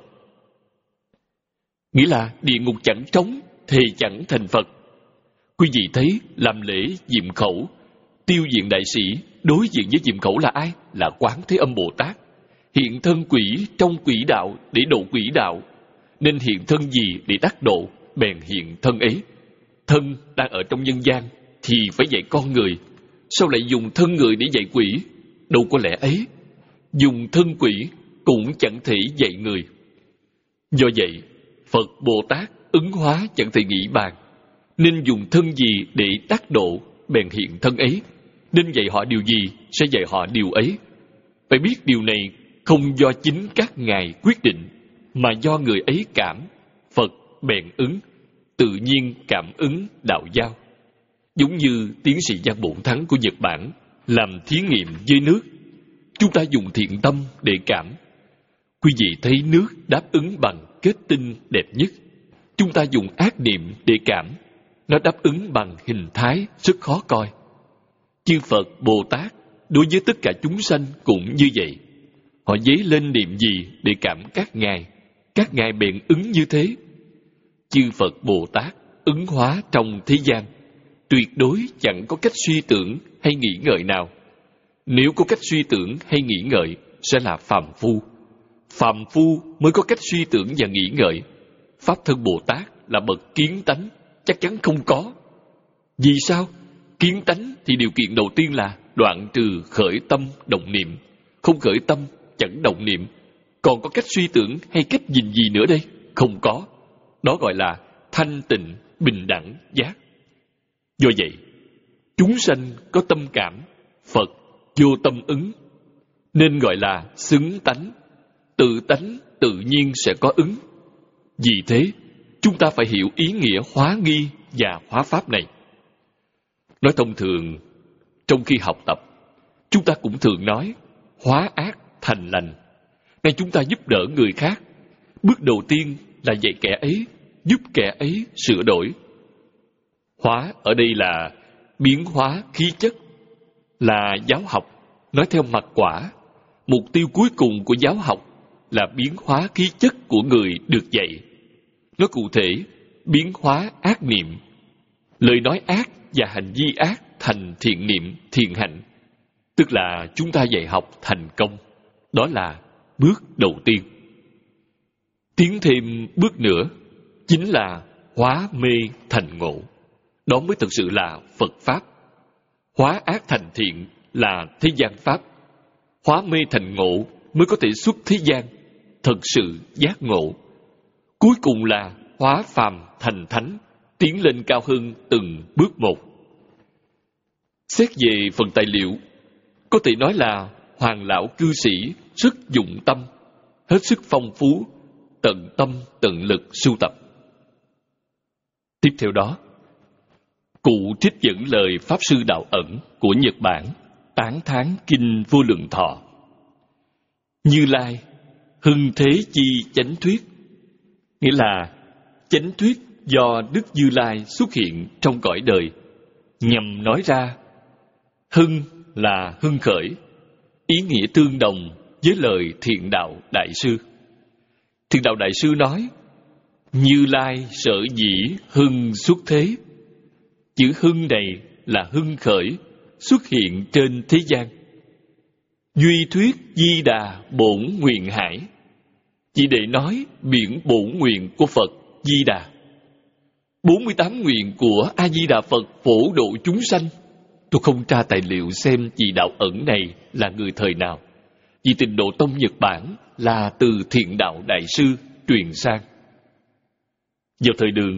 [SPEAKER 1] Nghĩa là địa ngục chẳng trống thì chẳng thành Phật. Quý vị thấy làm lễ diệm khẩu, tiêu diện đại sĩ, đối diện với diệm khẩu là ai? Là Quán Thế Âm Bồ Tát. Hiện thân quỷ trong quỷ đạo để độ quỷ đạo. Nên hiện thân gì để đắc độ, bèn hiện thân ấy. Thân đang ở trong nhân gian thì phải dạy con người. Sao lại dùng thân người để dạy quỷ? Đâu có lẽ ấy. Dùng thân quỷ cũng chẳng thể dạy người. Do vậy, Phật Bồ Tát ứng hóa chẳng thể nghĩ bàn. Nên dùng thân gì để đắc độ, bèn hiện thân ấy. Nên dạy họ điều gì, sẽ dạy họ điều ấy. Phải biết điều này không do chính các ngài quyết định, mà do người ấy cảm. Phật bèn ứng, tự nhiên cảm ứng đạo giao. Giống như tiến sĩ Giang Bổn Thắng của Nhật Bản làm thí nghiệm với nước. Chúng ta dùng thiện tâm để cảm. Quý vị thấy nước đáp ứng bằng kết tinh đẹp nhất. Chúng ta dùng ác niệm để cảm. Nó đáp ứng bằng hình thái rất khó coi. Chư Phật Bồ Tát đối với tất cả chúng sanh cũng như vậy. Họ dấy lên niệm gì để cảm các ngài, các ngài bèn ứng như thế. Chư Phật Bồ Tát ứng hóa trong thế gian, tuyệt đối chẳng có cách suy tưởng hay nghĩ ngợi nào. Nếu có cách suy tưởng hay nghĩ ngợi, sẽ là phàm phu. Phàm phu mới có cách suy tưởng và nghĩ ngợi. Pháp thân Bồ Tát là bậc kiến tánh, chắc chắn không có. Vì sao? Kiến tánh thì điều kiện đầu tiên là đoạn trừ khởi tâm động niệm. Không khởi tâm, chẳng động niệm. Còn có cách suy tưởng hay cách nhìn gì nữa đây? Không có. Đó gọi là thanh tịnh, bình đẳng, giác. Do vậy, chúng sanh có tâm cảm, Phật vô tâm ứng. Nên gọi là xứng tánh. Tự tánh tự nhiên sẽ có ứng. Vì thế, chúng ta phải hiểu ý nghĩa hóa nghi và hóa pháp này. Nói thông thường, trong khi học tập, chúng ta cũng thường nói hóa ác thành lành. Nay chúng ta giúp đỡ người khác. Bước đầu tiên là dạy kẻ ấy, giúp kẻ ấy sửa đổi. Hóa ở đây là biến hóa khí chất, là giáo học, nói theo mặt quả. Mục tiêu cuối cùng của giáo học là biến hóa khí chất của người được dạy. Nói cụ thể, biến hóa ác niệm, lời nói ác và hành vi ác thành thiện niệm, thiện hạnh. Tức là chúng ta dạy học thành công. Đó là bước đầu tiên. Tiến thêm bước nữa, chính là hóa mê thành ngộ. Đó mới thực sự là Phật Pháp. Hóa ác thành thiện là thế gian Pháp. Hóa mê thành ngộ mới có thể xuất thế gian, thật sự giác ngộ. Cuối cùng là hóa phàm thành thánh, tiến lên cao hơn từng bước một. Xét về phần tài liệu, có thể nói là Hoàng lão cư sĩ rất dụng tâm, hết sức phong phú, tận tâm tận lực sưu tập. Tiếp theo đó, cụ trích dẫn lời Pháp Sư Đạo Ẩn của Nhật Bản tán thán Kinh Vô Lượng Thọ. Như Lai, hưng thế chi chánh thuyết. Nghĩa là chánh thuyết do Đức Như Lai xuất hiện trong cõi đời, nhằm nói ra hưng là hưng khởi, ý nghĩa tương đồng với lời Thiện Đạo Đại Sư. Thiện Đạo Đại Sư nói, Như Lai sở dĩ hưng xuất thế. Chữ hưng này là hưng khởi, xuất hiện trên thế gian. Duy thuyết Di Đà bổn nguyện hải, chỉ để nói biển bổn nguyện của Phật Di Đà. bốn mươi tám nguyện của A-di-đà Phật phổ độ chúng sanh. Tôi không tra tài liệu xem vị Đạo Ẩn này là người thời nào, vì Tịnh Độ Tông Nhật Bản là từ Thiện Đạo Đại Sư truyền sang. Vào thời Đường,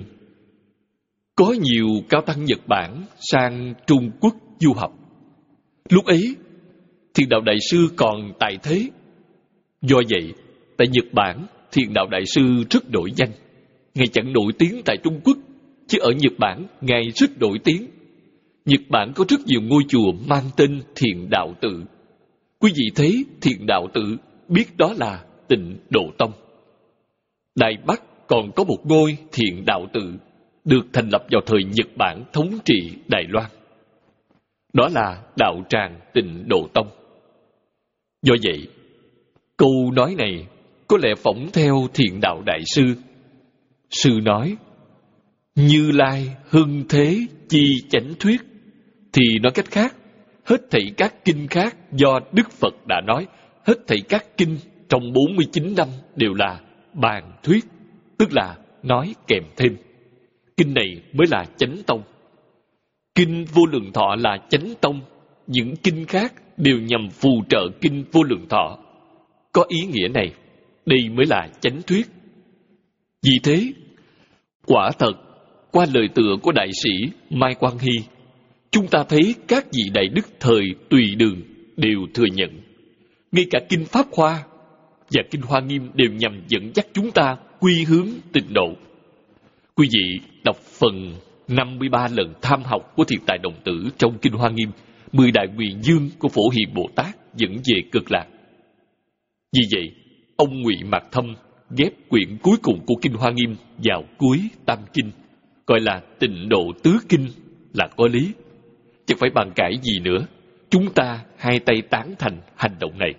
[SPEAKER 1] có nhiều cao tăng Nhật Bản sang Trung Quốc du học. Lúc ấy, Thiền đạo đại sư còn tại thế. Do vậy, tại Nhật Bản, Thiền đạo đại sư rất nổi danh. Ngài chẳng nổi tiếng tại Trung Quốc, chứ ở Nhật Bản, Ngài rất nổi tiếng. Nhật Bản có rất nhiều ngôi chùa mang tên Thiền đạo tự. Quý vị thấy Thiền đạo tự, biết đó là Tịnh Độ Tông. Đài Bắc còn có một ngôi Thiền đạo tự, được thành lập vào thời Nhật Bản thống trị Đài Loan. Đó là đạo tràng Tịnh Độ Tông. Do vậy, câu nói này có lẽ phỏng theo Thiền đạo đại sư. Sư nói, Như Lai hưng thế chi chánh thuyết, thì nói cách khác, hết thảy các kinh khác do Đức Phật đã nói, hết thảy các kinh trong bốn mươi chín năm đều là bàn thuyết, tức là nói kèm thêm. Kinh này mới là chánh tông. Kinh Vô Lượng Thọ là chánh tông, những kinh khác đều nhằm phù trợ kinh Vô Lượng Thọ. Có ý nghĩa này, đây mới là chánh thuyết. Vì thế, quả thật, qua lời tựa của đại sĩ Mai Quang Hy, chúng ta thấy các vị đại đức thời Tùy Đường đều thừa nhận. Ngay cả kinh Pháp Hoa và kinh Hoa Nghiêm đều nhằm dẫn dắt chúng ta quy hướng tịnh độ. Quý vị đọc phần năm mươi ba lần tham học của Thiện Tài Đồng Tử trong kinh Hoa Nghiêm, mười đại nguyện dương của Phổ Hiền Bồ Tát dẫn về Cực Lạc. Vì vậy, ông Ngụy Mạc Thâm ghép quyển cuối cùng của kinh Hoa Nghiêm vào cuối Tam Kinh, gọi là Tịnh Độ Tứ Kinh là có lý. Chẳng phải bàn cãi gì nữa, chúng ta hai tay tán thành hành động này.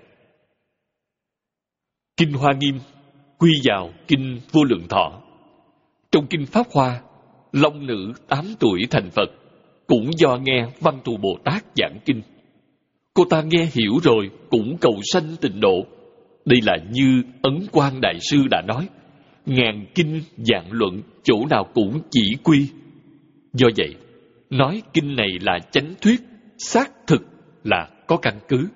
[SPEAKER 1] Kinh Hoa Nghiêm quy vào kinh Vô Lượng Thọ. Trong kinh Pháp Hoa, Long Nữ tám tuổi thành Phật, cũng do nghe Văn Thù Bồ Tát giảng kinh. Cô ta nghe hiểu rồi cũng cầu sanh tịnh độ. Đây là như Ấn Quang Đại Sư đã nói, ngàn kinh vạn luận chỗ nào cũng chỉ quy. Do vậy, nói kinh này là chánh thuyết, xác thực là có căn cứ.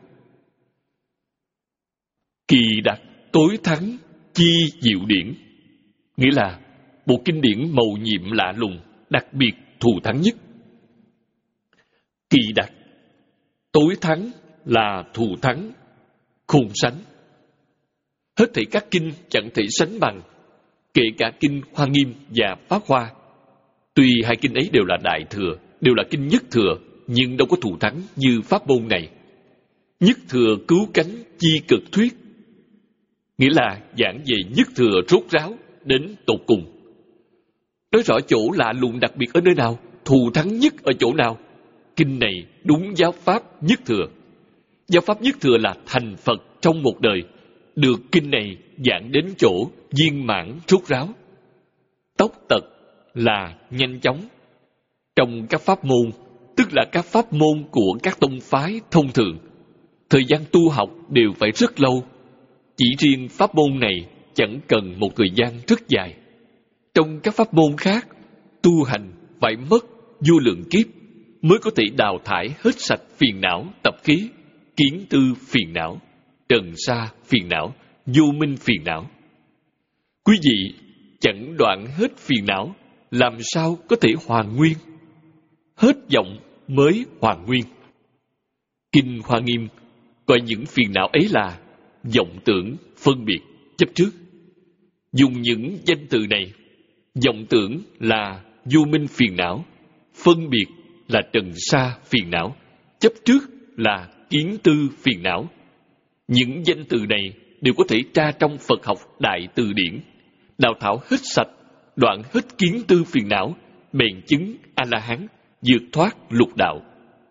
[SPEAKER 1] Kỳ đặc tối thắng chi diệu điển, nghĩa là bộ kinh điển mầu nhiệm lạ lùng, đặc biệt thù thắng nhất. Kỳ đặc, tối thắng là thù thắng, khôn sánh. Hết thảy các kinh chẳng thể sánh bằng, kể cả kinh Hoa Nghiêm và Pháp Hoa. Tuy hai kinh ấy đều là đại thừa, đều là kinh nhất thừa, nhưng đâu có thù thắng như pháp môn này. Nhất thừa cứu cánh chi cực thuyết, nghĩa là giảng về nhất thừa rốt ráo đến tột cùng. Nói rõ chỗ lạ lùng đặc biệt ở nơi nào, thù thắng nhất ở chỗ nào. Kinh này đúng giáo pháp nhất thừa. Giáo pháp nhất thừa là thành Phật trong một đời, được kinh này giảng đến chỗ viên mãn rốt ráo. Tốc tật là nhanh chóng. Trong các pháp môn, tức là các pháp môn của các tông phái thông thường, thời gian tu học đều phải rất lâu. Chỉ riêng pháp môn này chẳng cần một thời gian rất dài. Trong các pháp môn khác, tu hành phải mất vô lượng kiếp mới có thể đào thải hết sạch phiền não tập khí, kiến tư phiền não, trần sa phiền não, vô minh phiền não. Quý vị chẳng đoạn hết phiền não, làm sao có thể hoàn nguyên? Hết vọng mới hoàn nguyên. Kinh Hoa Nghiêm gọi những phiền não ấy là vọng tưởng, phân biệt, chấp trước. Dùng những danh từ này, vọng tưởng là vô minh phiền não, phân biệt là trần sa phiền não, chấp trước là kiến tư phiền não. Những danh từ này đều có thể tra trong Phật học Đại Từ Điển, đào thảo hết sạch, đoạn hết kiến tư phiền não, bèn chứng A-la-hán, vượt thoát lục đạo.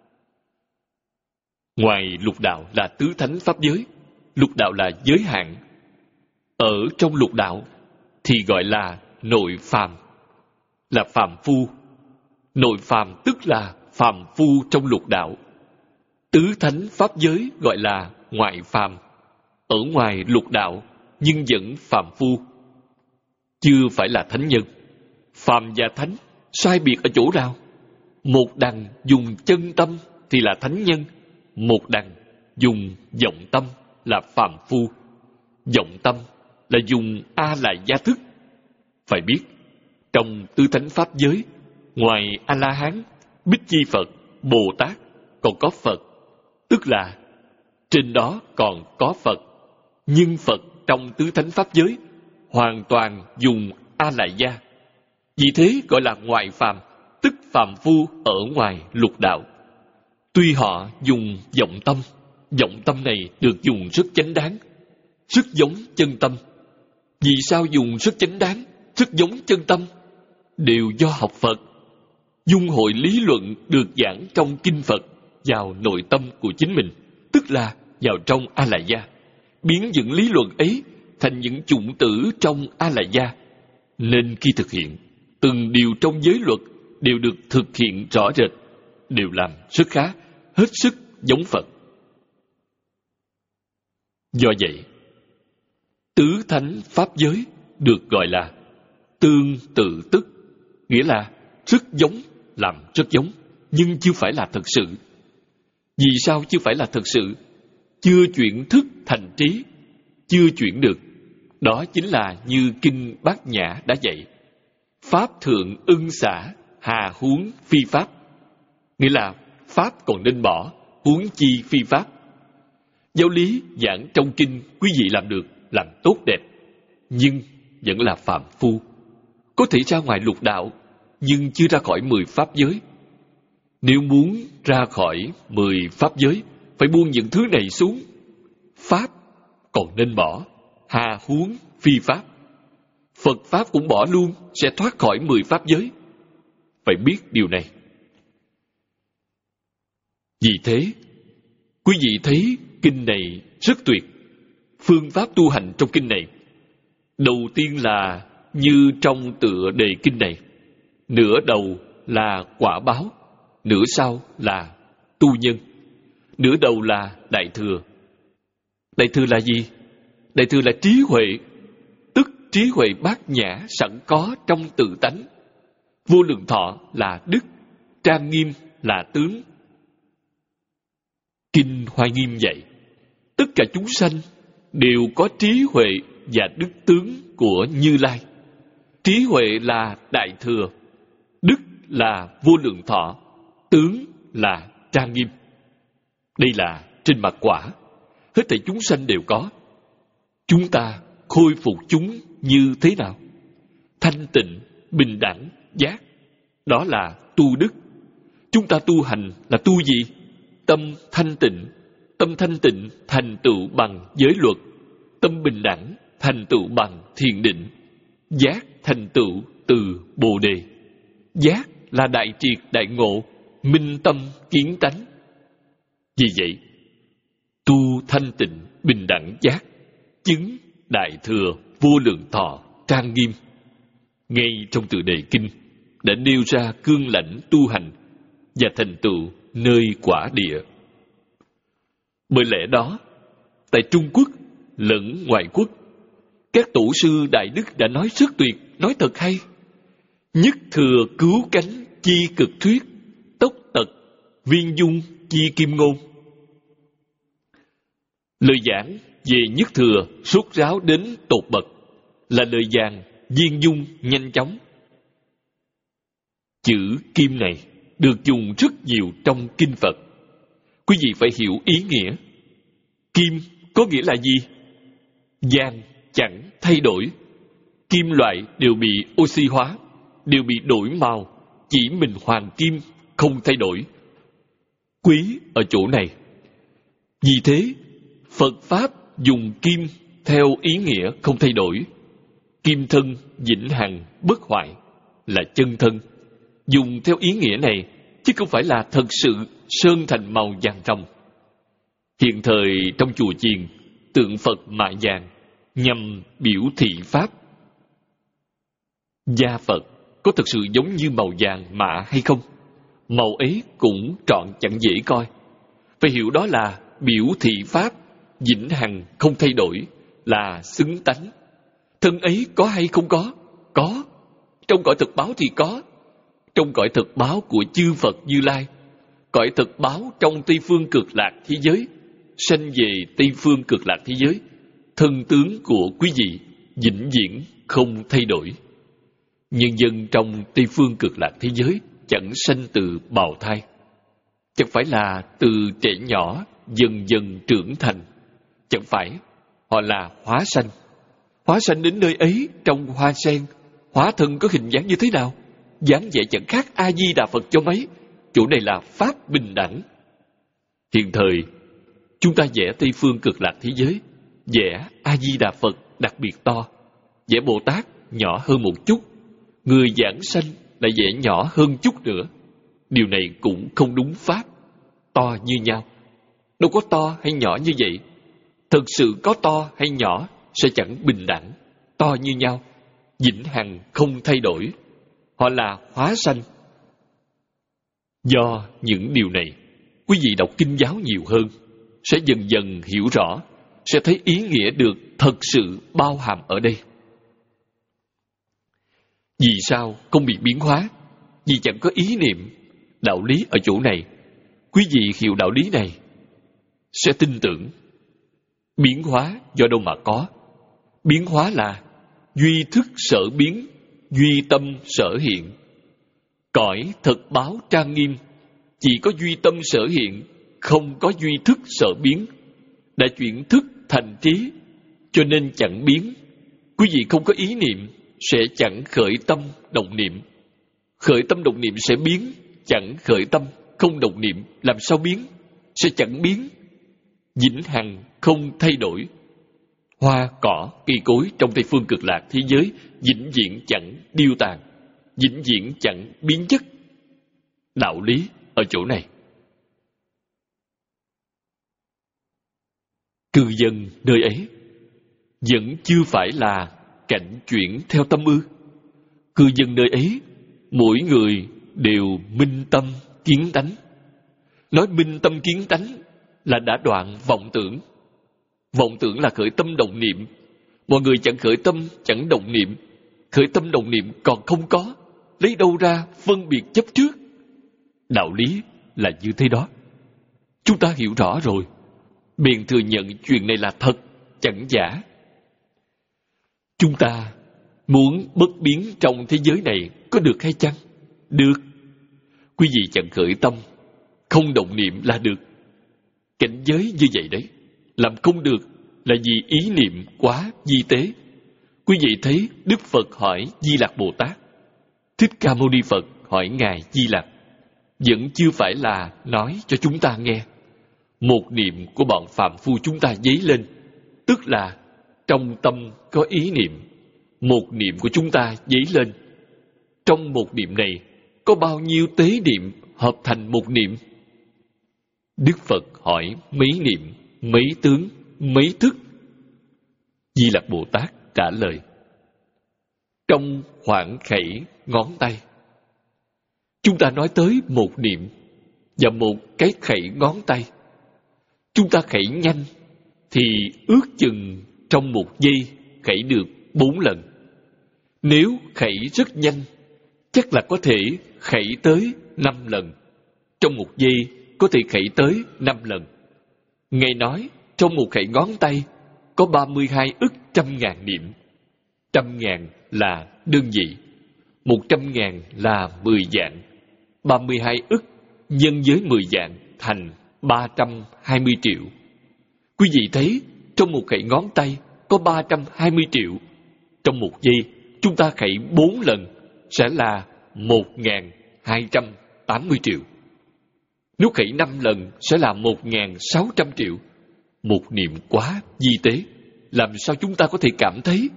[SPEAKER 1] Ngoài lục đạo là tứ thánh pháp giới, lục đạo là giới hạn. Ở trong lục đạo thì gọi là nội phàm, là phàm phu. Nội phàm tức là phàm phu trong lục đạo. Tứ thánh pháp giới gọi là ngoại phàm, ở ngoài lục đạo nhưng vẫn phàm phu, chưa phải là thánh nhân. Phàm và thánh sai biệt ở chỗ nào? Một đằng dùng chân tâm thì là thánh nhân, một đằng dùng vọng tâm là phàm phu. Vọng tâm là dùng A Lại Gia thức. Phải biết, trong tứ thánh pháp giới, ngoài A-la-hán, Bích Chi Phật, Bồ Tát, còn có Phật, tức là trên đó còn có Phật. Nhưng Phật trong tứ thánh pháp giới hoàn toàn dùng A-lại gia. Vì thế gọi là ngoại phàm, tức phàm phu ở ngoài lục đạo. Tuy họ dùng vọng tâm, vọng tâm này được dùng rất chánh đáng, rất giống chân tâm. Vì sao dùng rất chánh đáng, rất giống chân tâm? Đều do học Phật. Dung hội lý luận được giảng trong kinh Phật vào nội tâm của chính mình, tức là vào trong A-lại gia, biến những lý luận ấy thành những chủng tử trong A-lại gia. Nên khi thực hiện, từng điều trong giới luật đều được thực hiện rõ rệt, đều làm rất khá, hết sức giống Phật. Do vậy, tứ thánh pháp giới được gọi là tương tự tức, nghĩa là rất giống, làm rất giống, nhưng chưa phải là thật sự. Vì sao chưa phải là thật sự? Chưa chuyển thức thành trí, chưa chuyển được. Đó chính là như Kinh Bát Nhã đã dạy: Pháp thượng ưng xả, hà huống phi pháp. Nghĩa là Pháp còn nên bỏ, huống chi phi Pháp. Giáo lý giảng trong kinh quý vị làm được, làm tốt đẹp, nhưng vẫn là phàm phu. Có thể ra ngoài lục đạo, nhưng chưa ra khỏi mười pháp giới. Nếu muốn ra khỏi mười pháp giới, phải buông những thứ này xuống. Pháp còn nên bỏ, hà huống phi Pháp. Phật Pháp cũng bỏ luôn, sẽ thoát khỏi mười pháp giới. Phải biết điều này. Vì thế, quý vị thấy kinh này rất tuyệt. Phương pháp tu hành trong kinh này, đầu tiên là như trong tựa đề kinh này, nửa đầu là quả báo, nửa sau là tu nhân. Nửa đầu là đại thừa. Đại thừa là gì? Đại thừa là trí huệ, tức trí huệ bát nhã sẵn có trong tự tánh. Vô lượng thọ là đức, trang nghiêm là tướng. Kinh Hoa Nghiêm dạy, tất cả chúng sanh đều có trí huệ và đức tướng của Như Lai. Trí huệ là đại thừa, đức là vô lượng thọ, tướng là trang nghiêm. Đây là trên mặt quả, hết thảy chúng sanh đều có. Chúng ta khôi phục chúng như thế nào? Thanh tịnh, bình đẳng, giác. Đó là tu đức. Chúng ta tu hành là tu gì? Tâm thanh tịnh. Tâm thanh tịnh thành tựu bằng giới luật. Tâm bình đẳng thành tựu bằng thiền định. Giác thành tựu từ Bồ Đề. Giác là đại triệt đại ngộ, minh tâm kiến tánh. Vì vậy, tu thanh tịnh bình đẳng giác, chứng đại thừa vô lượng thọ trang nghiêm. Ngay trong tựa đề kinh đã nêu ra cương lãnh tu hành và thành tựu nơi quả địa. Bởi lẽ đó, tại Trung Quốc lẫn ngoại quốc, các tổ sư đại đức đã nói rất tuyệt, nói thật hay. Nhất thừa cứu cánh chi cực thuyết, tốc tật viên dung chi kim ngôn. Lời giảng về nhất thừa sốt ráo đến tột bậc, là lời giảng viên dung nhanh chóng. Chữ kim này được dùng rất nhiều trong kinh Phật. Quý vị phải hiểu ý nghĩa. Kim có nghĩa là gì? Vàng chẳng thay đổi. Kim loại đều bị oxy hóa, đều bị đổi màu, chỉ mình hoàng kim không thay đổi. Quý ở chỗ này. Vì thế, Phật Pháp dùng kim theo ý nghĩa không thay đổi. Kim thân vĩnh hằng bất hoại là chân thân. Dùng theo ý nghĩa này, chứ không phải là thật sự sơn thành màu vàng ròng. Hiện thời trong chùa chiền, tượng Phật mạ vàng nhằm biểu thị Pháp. Da Phật có thực sự giống như màu vàng mạ hay không? Màu ấy cũng trọn chẳng dễ coi. Phải hiểu đó là biểu thị Pháp, vĩnh hằng không thay đổi, là xứng tánh. Thân ấy có hay không có? Có. Trong cõi thực báo thì có. Trong cõi thực báo của chư Phật Như Lai, cõi thực báo trong Tây Phương Cực Lạc thế giới, sanh về Tây Phương Cực Lạc thế giới, thân tướng của quý vị vĩnh viễn không thay đổi. Nhân dân trong Tây Phương Cực Lạc thế giới chẳng sanh từ bào thai, chẳng phải là từ trẻ nhỏ dần dần trưởng thành. Chẳng phải họ là hóa sanh. Hóa sanh đến nơi ấy trong hoa sen, hóa thân có hình dáng như thế nào? Dáng vẻ chẳng khác A-di-đà Phật cho mấy. Chỗ này là pháp bình đẳng. Hiện thời chúng ta vẽ Tây Phương Cực Lạc thế giới, vẽ A-di-đà Phật đặc biệt to, vẽ Bồ Tát nhỏ hơn một chút, người giảng sanh lại vẽ nhỏ hơn chút nữa. Điều này cũng không đúng pháp. To như nhau, đâu có to hay nhỏ như vậy. Thật sự có to hay nhỏ sẽ chẳng bình đẳng. To như nhau, vĩnh hằng không thay đổi. Họ là hóa sanh. Do những điều này, quý vị đọc kinh giáo nhiều hơn, sẽ dần dần hiểu rõ, sẽ thấy ý nghĩa được thật sự bao hàm ở đây. Vì sao không bị biến hóa? Vì chẳng có ý niệm. Đạo lý ở chỗ này, quý vị hiểu đạo lý này sẽ tin tưởng. Biến hóa do đâu mà có? Biến hóa là duy thức sở biến, duy tâm sở hiện. Cõi thật báo trang nghiêm, chỉ có duy tâm sở hiện, không có duy thức sở biến. Đã chuyển thức thành trí, cho nên chẳng biến. Quý vị không có ý niệm, sẽ chẳng khởi tâm động niệm. Khởi tâm động niệm sẽ biến. Chẳng khởi tâm, không động niệm, làm sao biến? Sẽ chẳng biến. Vĩnh hằng không thay đổi. Hoa cỏ cây cối trong Tây Phương Cực Lạc thế giới vĩnh viễn chẳng điêu tàn, vĩnh viễn chẳng biến chất. Đạo lý ở chỗ này. Cư dân nơi ấy vẫn chưa phải là cảnh chuyển theo tâm ư? Cư dân nơi ấy mỗi người đều minh tâm kiến tánh. Nói minh tâm kiến tánh là đã đoạn vọng tưởng. Vọng tưởng là khởi tâm động niệm. Mọi người chẳng khởi tâm, chẳng động niệm. Khởi tâm động niệm còn không có, lấy đâu ra phân biệt chấp trước? Đạo lý là như thế đó. Chúng ta hiểu rõ rồi, bèn thừa nhận chuyện này là thật, chẳng giả. Chúng ta muốn bất biến trong thế giới này có được hay chăng? Được. Quý vị chẳng khởi tâm, không động niệm là được. Cảnh giới như vậy đấy, làm không được là vì ý niệm quá vi tế. Quý vị thấy Đức Phật hỏi Di Lặc Bồ Tát, Thích Ca Mâu Ni Phật hỏi Ngài Di Lặc, vẫn chưa phải là nói cho chúng ta nghe. Một niệm của bọn phàm phu chúng ta dấy lên, tức là trong tâm có ý niệm. Một niệm của chúng ta dấy lên, trong một niệm này có bao nhiêu tế niệm hợp thành một niệm? Đức Phật hỏi mấy niệm, mấy tướng, mấy thức? Di Lặc Bồ Tát trả lời, trong khoảng khẩy ngón tay. Chúng ta nói tới một niệm và một cái khẩy ngón tay. Chúng ta khẩy nhanh thì ước chừng trong một giây khẩy được bốn lần. Nếu khẩy rất nhanh, chắc là có thể khẩy tới năm lần. Trong một giây có thể khẩy tới năm lần. Ngài nói trong một khẩy ngón tay có ba mươi hai ức trăm ngàn niệm. Trăm ngàn là đơn vị, một trăm ngàn là mười vạn. Ba mươi hai ức nhân với mười vạn thành ba trăm hai mươi triệu. Quý vị thấy trong một khẩy ngón tay có ba trăm hai mươi triệu. Trong một giây chúng ta khẩy bốn lần sẽ là một nghìn hai trăm tám mươi triệu. Nếu khẩy năm lần sẽ là một nghìn sáu trăm triệu. Một niệm quá vi tế, làm sao chúng ta có thể cảm thấy?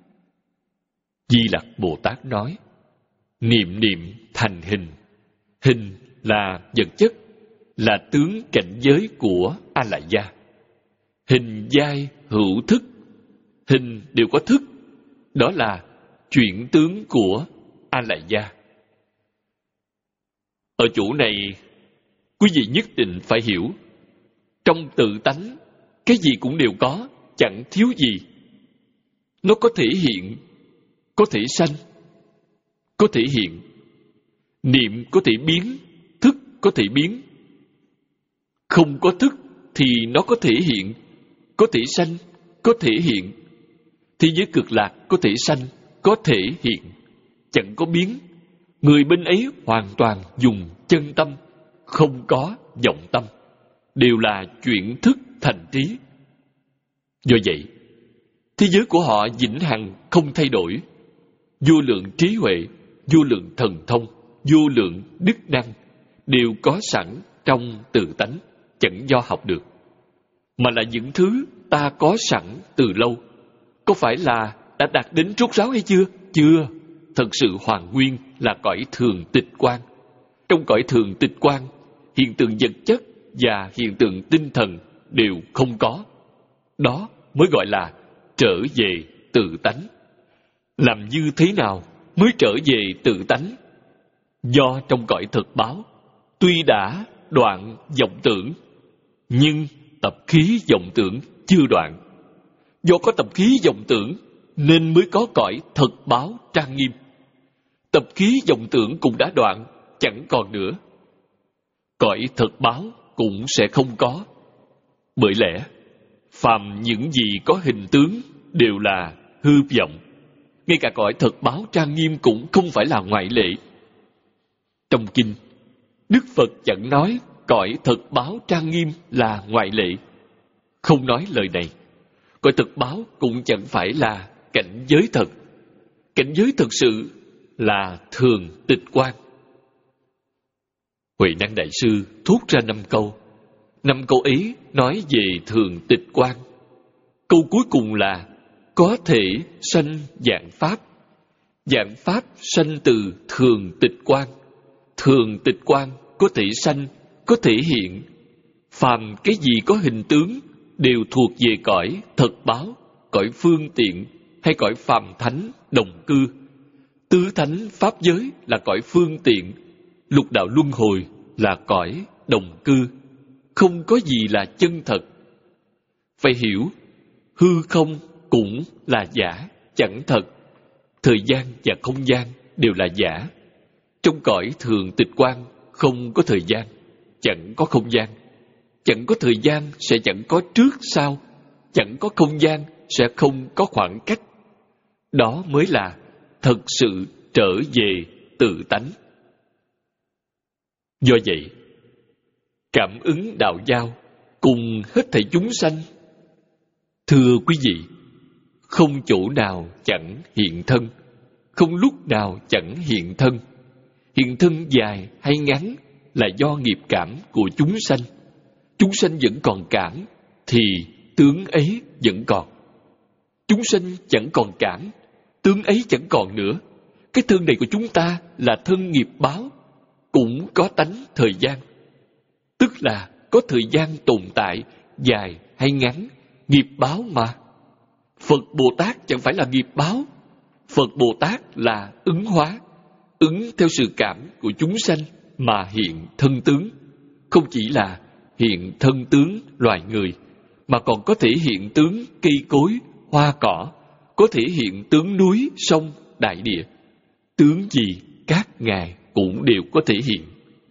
[SPEAKER 1] Di Lặc Bồ Tát nói, niệm niệm thành hình. Hình là vật chất, là tướng cảnh giới của A La Gia. Hình giai hữu thức, hình đều có thức, đó là chuyển tướng của A La Gia. Ở chỗ này, quý vị nhất định phải hiểu, trong tự tánh, cái gì cũng đều có, chẳng thiếu gì. Nó có thể hiện, có thể sanh, có thể hiện. Niệm có thể biến, thức có thể biến. Không có thức thì nó có thể hiện, có thể sanh, có thể hiện. Thế giới cực lạc có thể sanh, có thể hiện, chẳng có biến. Người bên ấy hoàn toàn dùng chân tâm, không có vọng tâm. đều là chuyển thức thành trí. Do vậy, thế giới của họ vĩnh hằng không thay đổi, vô lượng trí huệ, vô lượng thần thông, vô lượng đức năng đều có sẵn trong tự tánh, chẳng do học được, mà là những thứ ta có sẵn từ lâu. Có phải là đã đạt đến rốt ráo hay chưa? Chưa. Thật sự hoàn nguyên là cõi thường tịch quan. Trong cõi thường tịch quan, hiện tượng vật chất và hiện tượng tinh thần đều không có. Đó mới gọi là trở về tự tánh. Làm như thế nào mới trở về tự tánh? Do trong cõi thực báo, tuy đã đoạn vọng tưởng, nhưng tập khí vọng tưởng chưa đoạn. Do có tập khí vọng tưởng nên mới có cõi thực báo trang nghiêm. Tập khí vọng tưởng cũng đã đoạn, chẳng còn nữa. Cõi thực báo cũng sẽ không có. Bởi lẽ, phàm những gì có hình tướng đều là hư vọng. Ngay cả cõi thực báo trang nghiêm cũng không phải là ngoại lệ. Trong kinh, Đức Phật chẳng nói cõi thực báo trang nghiêm là ngoại lệ. Không nói lời này. Cõi thực báo cũng chẳng phải là cảnh giới thật. Cảnh giới thực sự là thường tịch quan. Huệ Năng Đại Sư thốt ra năm câu. Năm câu ấy nói về thường tịch quan. Câu cuối cùng là có thể sanh vạn pháp. Vạn pháp sanh từ thường tịch quan. Thường tịch quan có thể sanh, có thể hiện. Phàm cái gì có hình tướng đều thuộc về cõi thực báo, cõi phương tiện hay cõi phàm thánh đồng cư. Tứ thánh pháp giới là cõi phương tiện, lục đạo luân hồi là cõi đồng cư. Không có gì là chân thật. Phải hiểu, hư không cũng là giả, chẳng thật. Thời gian và không gian đều là giả. Trong cõi thường tịch quan không có thời gian, chẳng có không gian. Chẳng có thời gian sẽ chẳng có trước sau. Chẳng có không gian sẽ không có khoảng cách. Đó mới là thật sự trở về tự tánh. Do vậy, cảm ứng đạo giao cùng hết thảy chúng sanh. Thưa quý vị, không chỗ nào chẳng hiện thân, không lúc nào chẳng hiện thân. Hiện thân dài hay ngắn là do nghiệp cảm của chúng sanh. Chúng sanh vẫn còn cảm, thì tướng ấy vẫn còn. Chúng sanh chẳng còn cảm, tướng ấy chẳng còn nữa. Cái thân này của chúng ta là thân nghiệp báo, cũng có tánh thời gian. Tức là có thời gian tồn tại, dài hay ngắn, nghiệp báo mà. Phật Bồ Tát chẳng phải là nghiệp báo. Phật Bồ Tát là ứng hóa, ứng theo sự cảm của chúng sanh mà hiện thân tướng. Không chỉ là hiện thân tướng loài người, mà còn có thể hiện tướng cây cối, hoa cỏ, có thể hiện tướng núi, sông, đại địa. Tướng gì các ngài cũng đều có thể hiện.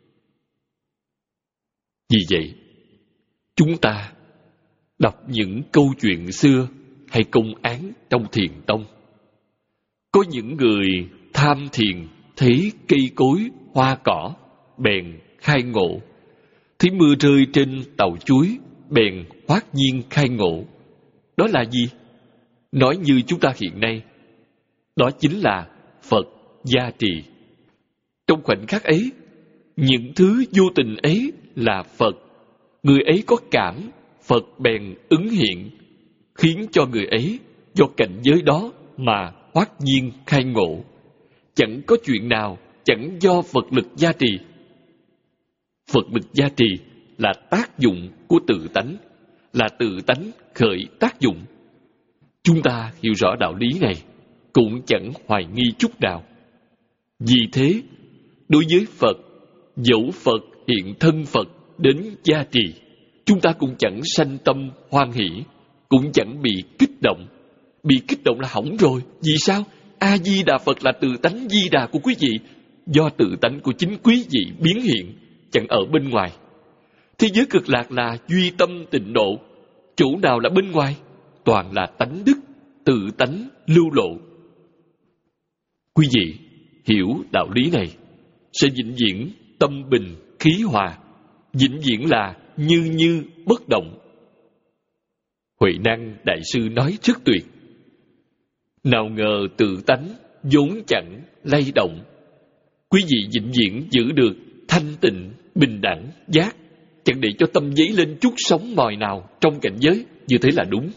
[SPEAKER 1] Vì vậy, chúng ta đọc những câu chuyện xưa hay công án trong thiền tông. Có những người tham thiền thấy cây cối, hoa cỏ, bèn khai ngộ. Thấy mưa rơi trên tàu chuối, bèn hoát nhiên khai ngộ. Đó là gì? Nói như chúng ta hiện nay, đó chính là Phật gia trì. Trong khoảnh khắc ấy, những thứ vô tình ấy là Phật. Người ấy có cảm, Phật bèn ứng hiện, khiến cho người ấy do cảnh giới đó mà hoát nhiên khai ngộ. Chẳng có chuyện nào chẳng do Phật lực gia trì. Phật lực gia trì là tác dụng của tự tánh, là tự tánh khởi tác dụng. Chúng ta hiểu rõ đạo lý này, cũng chẳng hoài nghi chút nào. Vì thế, đối với Phật, dẫu Phật hiện thân Phật đến gia trì, chúng ta cũng chẳng sanh tâm hoan hỷ, cũng chẳng bị kích động. Bị kích động là hỏng rồi. Vì sao? A-di-đà Phật là tự tánh di đà của quý vị, do tự tánh của chính quý vị biến hiện, chẳng ở bên ngoài. Thế giới cực lạc là duy tâm tịnh độ. Chỗ nào là bên ngoài? Toàn là tánh đức, tự tánh lưu lộ. Quý vị hiểu đạo lý này, sẽ vĩnh viễn tâm bình khí hòa, vĩnh viễn là như như bất động. Huệ Năng Đại Sư nói rất tuyệt. Nào ngờ tự tánh vốn chẳng lay động. Quý vị vĩnh viễn giữ được thanh tịnh, bình đẳng, giác, chẳng để cho tâm dấy lên chút sóng mòi nào trong cảnh giới, như thế là đúng.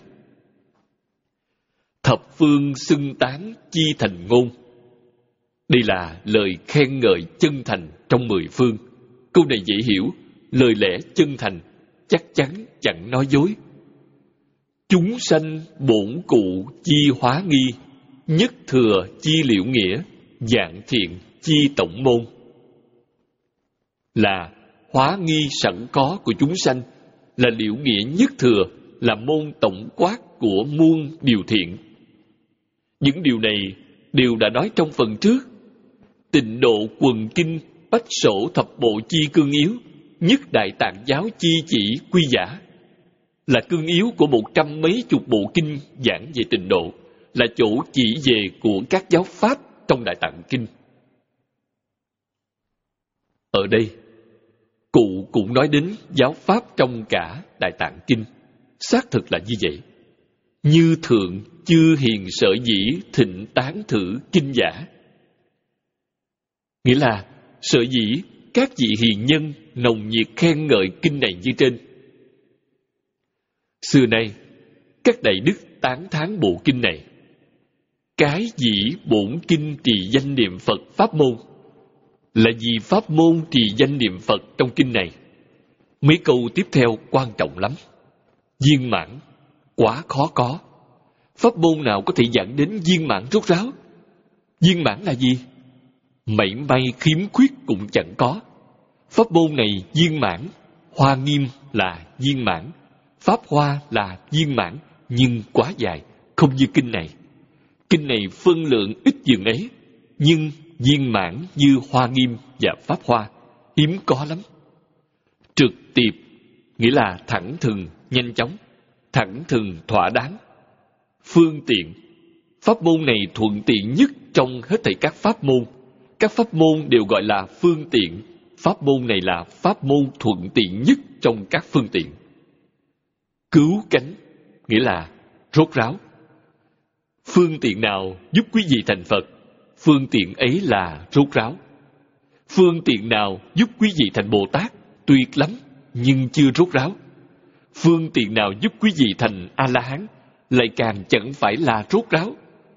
[SPEAKER 1] Thập phương xưng tán chi thành ngôn. Đây là lời khen ngợi chân thành trong mười phương. Câu này dễ hiểu, lời lẽ chân thành, chắc chắn chẳng nói dối. Chúng sanh bổn cụ chi hóa nghi, nhất thừa chi liễu nghĩa, dạng thiện chi tổng môn. Là hóa nghi sẵn có của chúng sanh, là liễu nghĩa nhất thừa, là môn tổng quát của muôn điều thiện. Những điều này đều đã nói trong phần trước. Tịnh độ quần kinh, bách sổ thập bộ chi cương yếu, nhất đại tạng giáo chi chỉ quy giả. Là cương yếu của một trăm mấy chục bộ kinh giảng về tịnh độ, là chỗ chỉ về của các giáo pháp trong Đại Tạng Kinh. Ở đây, cụ cũng nói đến giáo pháp trong cả Đại Tạng Kinh. Xác thực là như vậy. Như thượng chư hiền sở dĩ thịnh tán thử kinh giả. Nghĩa là sở dĩ các vị hiền nhân nồng nhiệt khen ngợi kinh này như trên. Xưa nay, các đại đức tán thán bộ kinh này. Cái dĩ bổn kinh trì danh niệm Phật pháp môn. Là vì pháp môn trì danh niệm Phật trong kinh này. Mấy câu tiếp theo quan trọng lắm. Viên mãn, quá khó có. Pháp môn nào có thể dẫn đến viên mãn rốt ráo? Viên mãn là gì? Mảy may khiếm khuyết cũng chẳng có. Pháp môn này viên mãn. Hoa nghiêm là viên mãn. Pháp hoa là viên mãn, nhưng quá dài, không như kinh này. Kinh này phân lượng ít dường ấy, nhưng viên mãn như hoa nghiêm và pháp hoa, hiếm có lắm. Trực tiếp, nghĩa là thẳng thừng, nhanh chóng, thẳng thừng, thỏa đáng. Phương tiện, pháp môn này thuận tiện nhất trong hết thảy các pháp môn. Các pháp môn đều gọi là phương tiện. Pháp môn này là pháp môn thuận tiện nhất trong các phương tiện. Cứu cánh, nghĩa là rốt ráo. Phương tiện nào giúp quý vị thành Phật, phương tiện ấy là rốt ráo. Phương tiện nào giúp quý vị thành Bồ Tát, tuyệt lắm, nhưng chưa rốt ráo. Phương tiện nào giúp quý vị thành A-la-hán, lại càng chẳng phải là rốt ráo.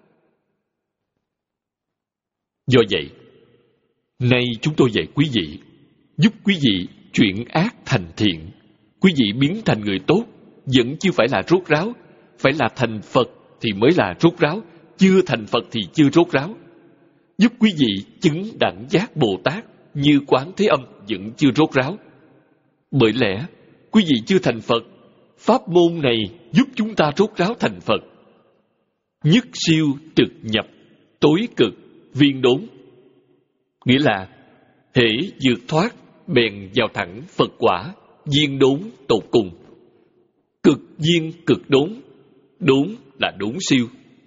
[SPEAKER 1] Do vậy, nay chúng tôi dạy quý vị, giúp quý vị chuyển ác thành thiện. Quý vị biến thành người tốt, vẫn chưa phải là rốt ráo. Phải là thành Phật thì mới là rốt ráo, chưa thành Phật thì chưa rốt ráo. Giúp quý vị chứng đẳng giác Bồ Tát như Quán Thế Âm vẫn chưa rốt ráo. Bởi lẽ, quý vị chưa thành Phật, pháp môn này giúp chúng ta rốt ráo thành Phật. Nhất siêu trực nhập, tối cực, viên đốn. Nghĩa là, hễ vượt thoát, bèn vào thẳng Phật quả, viên đốn tột cùng. Cực viên cực đốn, đốn là đốn siêu.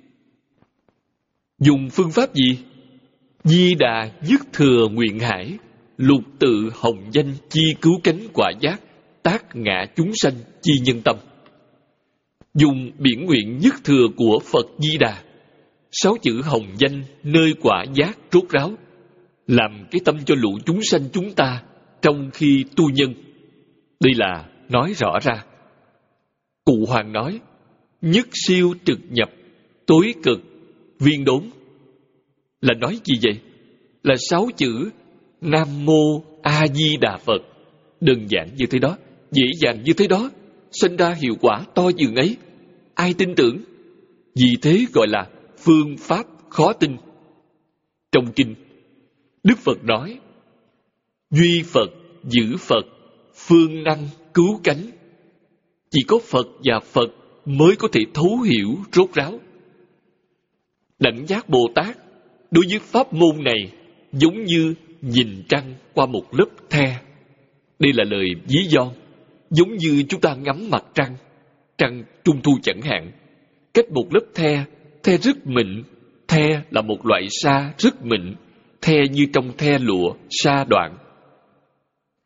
[SPEAKER 1] Dùng phương pháp gì? Di Đà dứt thừa nguyện hải, lục tự hồng danh chi cứu cánh quả giác, tác ngã chúng sanh chi nhân tâm. Dùng biển nguyện nhất thừa của Phật Di Đà, sáu chữ hồng danh nơi quả giác rốt ráo, làm cái tâm cho lũ chúng sanh chúng ta trong khi tu nhân. Đây là nói rõ ra. Cụ Hoàng nói, nhất siêu trực nhập, tối cực, viên đốn. Là nói gì vậy? Là sáu chữ Nam Mô A Di Đà Phật. Đơn giản như thế đó, dễ dàng như thế đó, sinh ra hiệu quả to dường ấy. Ai tin tưởng? Vì thế gọi là phương pháp khó tin. Trong kinh, Đức Phật nói, duy Phật, giữ Phật, phương năng cứu cánh. Chỉ có Phật và Phật mới có thể thấu hiểu rốt ráo. Đẳng giác Bồ Tát đối với pháp môn này giống như nhìn trăng qua một lớp the. Đây là lời ví von, giống như chúng ta ngắm mặt trăng, trăng trung thu chẳng hạn. Cách một lớp the, the rất mịn, the là một loại sa rất mịn, the như trong the lụa, sa đoạn.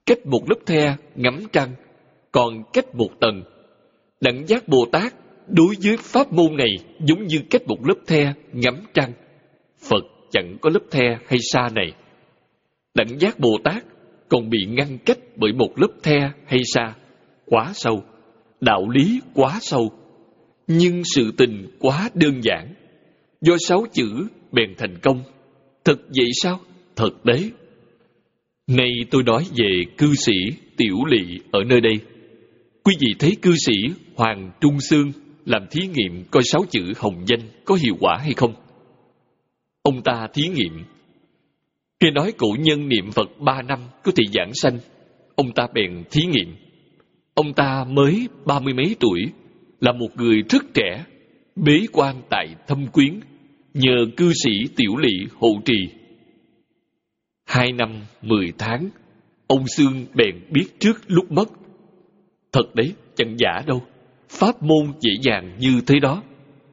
[SPEAKER 1] cách một lớp the ngắm trăng, còn cách một tầng. Đẳng Giác Bồ Tát đối với pháp môn này giống như cách một lớp the ngắm trăng. Phật chẳng có lớp the hay sa này. Đẳng Giác Bồ Tát còn bị ngăn cách bởi một lớp the hay sa quá sâu, đạo lý quá sâu, nhưng sự tình quá đơn giản. Do sáu chữ bèn thành công. Thật vậy sao? Thật đấy. Nay tôi nói về cư sĩ Tiểu Lỵ ở nơi đây. Quý vị thấy cư sĩ Hoàng Trung Xương làm thí nghiệm coi sáu chữ hồng danh có hiệu quả hay không. Ông ta thí nghiệm. Nghe nói cổ nhân niệm Phật ba năm có thể giảng sanh. Ông ta bèn thí nghiệm. Ông ta mới ba mươi mấy tuổi, là một người rất trẻ, bế quan tại Thâm Quyến, nhờ cư sĩ Tiểu Lỵ hộ trì. Hai năm mười tháng, ông Xương bèn biết trước lúc mất. Thật đấy, chẳng giả đâu. Pháp môn dễ dàng như thế đó.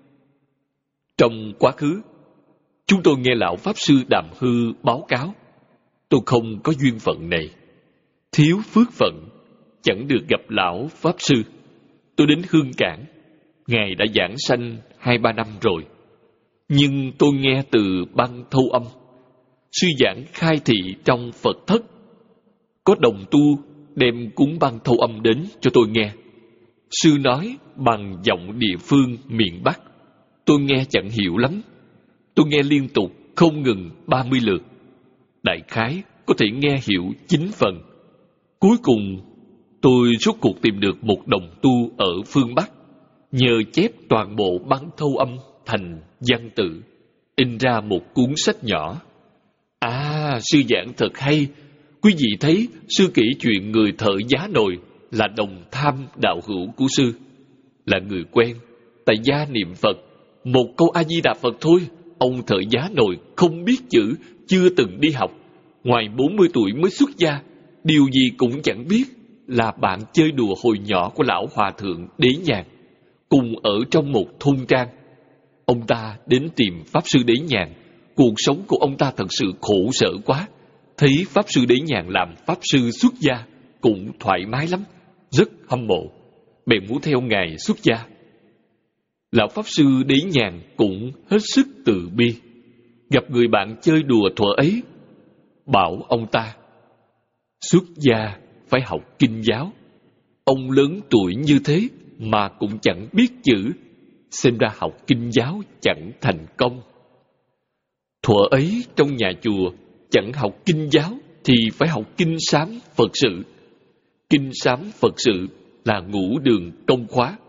[SPEAKER 1] Trong quá khứ, chúng tôi nghe lão Pháp Sư Đàm Hư báo cáo, tôi không có duyên phận này, thiếu phước phận, chẳng được gặp lão Pháp Sư. Tôi đến Hương Cảng, Ngài đã giảng sanh hai ba năm rồi. Nhưng tôi nghe từ băng thâu âm, sư giảng khai thị trong Phật thất. Có đồng tu đem cuốn băng thâu âm đến cho tôi nghe. Sư nói bằng giọng địa phương miền Bắc. Tôi nghe chẳng hiểu lắm. Tôi nghe liên tục không ngừng ba mươi lượt. Đại khái có thể nghe hiểu chín phần. Cuối cùng tôi rốt cuộc tìm được một đồng tu ở phương Bắc, nhờ chép toàn bộ băng thâu âm thành văn tự, in ra một cuốn sách nhỏ. À, sư giảng thật hay. Quý vị thấy sư kể chuyện người thợ giá nồi là đồng tham đạo hữu của sư, là người quen, tại gia niệm Phật. Một câu A-di-đà Phật thôi, ông thợ giá nồi không biết chữ, chưa từng đi học, ngoài bốn mươi tuổi mới xuất gia, điều gì cũng chẳng biết, là bạn chơi đùa hồi nhỏ của lão hòa thượng Đế Nhàn, cùng ở trong một thôn trang. Ông ta đến tìm Pháp Sư Đế Nhàn. Cuộc sống của ông ta thật sự khổ sở quá. Thấy Pháp Sư Đế Nhàn làm Pháp Sư xuất gia cũng thoải mái lắm, rất hâm mộ, bèn muốn theo Ngài xuất gia. Lão Pháp Sư Đế Nhàn cũng hết sức từ bi. Gặp người bạn chơi đùa thuở ấy, bảo ông ta xuất gia phải học kinh giáo. Ông lớn tuổi như thế mà cũng chẳng biết chữ, xem ra học kinh giáo chẳng thành công. Thuở ấy trong nhà chùa chẳng học kinh giáo thì phải học kinh sám Phật sự. Kinh sám Phật sự là ngũ đường công khóa.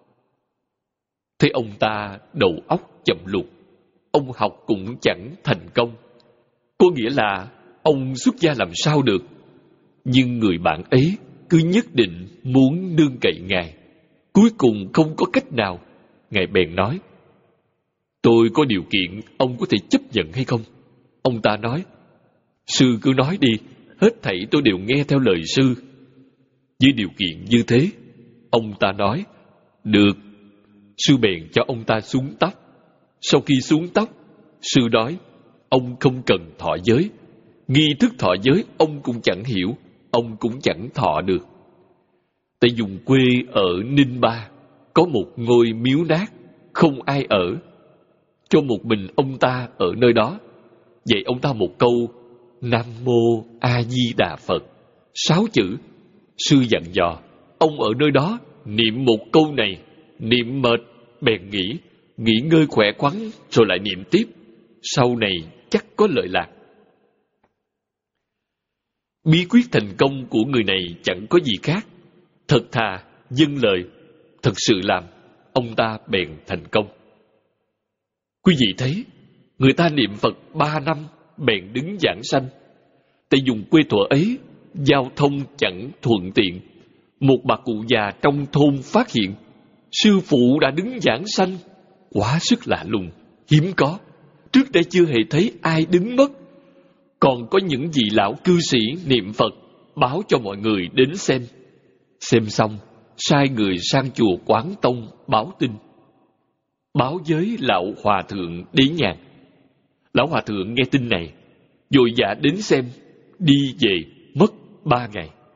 [SPEAKER 1] Thế ông ta đầu óc chậm lụt, ông học cũng chẳng thành công. Có nghĩa là ông xuất gia làm sao được. Nhưng người bạn ấy cứ nhất định muốn nương cậy Ngài. Cuối cùng không có cách nào, Ngài bèn nói: tôi có điều kiện, ông có thể chấp nhận hay không? Ông ta nói: sư cứ nói đi, hết thảy tôi đều nghe theo lời sư. Với điều kiện như thế, ông ta nói: được. Sư bèn cho ông ta xuống tóc. Sau khi xuống tóc, sư nói: ông không cần thọ giới. Nghi thức thọ giới ông cũng chẳng hiểu, ông cũng chẳng thọ được. Tại vùng quê ở Ninh Ba có một ngôi miếu nát, không ai ở, cho một mình ông ta ở nơi đó. Dạy ông ta một câu Nam Mô A Di Đà Phật, sáu chữ. Sư dặn dò ông ở nơi đó niệm một câu này, niệm mệt bèn nghỉ, nghỉ ngơi khỏe khoắn rồi lại niệm tiếp, sau này chắc có lợi lạc. Bí quyết thành công của người này chẳng có gì khác, thật thà, dâng lời, thật sự làm, ông ta bèn thành công. Quý vị thấy, người ta niệm Phật ba năm bèn đứng giảng sanh. Tại vùng quê thuở ấy, giao thông chẳng thuận tiện. Một bà cụ già trong thôn phát hiện sư phụ đã đứng giảng sanh, quá sức lạ lùng, hiếm có. Trước đây chưa hề thấy ai đứng mất. Còn có những vị lão cư sĩ niệm Phật báo cho mọi người đến xem. Xem xong, sai người sang chùa Quán Tông báo tin. Báo với lão hòa thượng Đế Nhàn. Lão hòa thượng nghe tin này, vội vã đến xem, đi về mất ba ngày.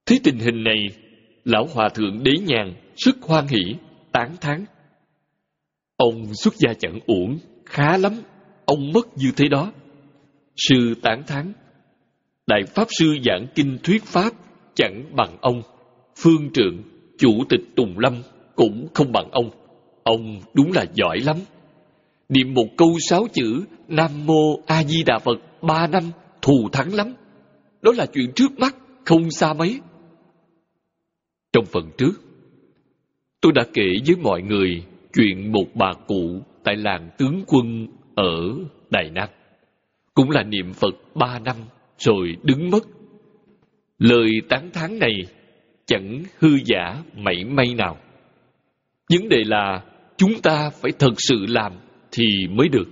[SPEAKER 1] Thấy tình hình này, lão hòa thượng Đế Nhàn rất hoan hỷ, tán thán. Ông xuất gia chẳng uổng, khá lắm, ông mất như thế đó. Sư tán thán. Đại Pháp Sư giảng kinh thuyết Pháp chẳng bằng ông. Phương Trượng, Chủ tịch Tùng Lâm cũng không bằng ông. Ông đúng là giỏi lắm. Niệm một câu sáu chữ Nam Mô A Di Đà Phật ba năm thù thắng lắm. Đó là chuyện trước mắt, không xa mấy. Trong phần trước, tôi đã kể với mọi người chuyện một bà cụ tại làng Tướng Quân ở Đài Nam. Cũng là niệm Phật ba năm rồi đứng mất. Lời tán thán này chẳng hư giả mảy may nào. Vấn đề là chúng ta phải thật sự làm thì mới được.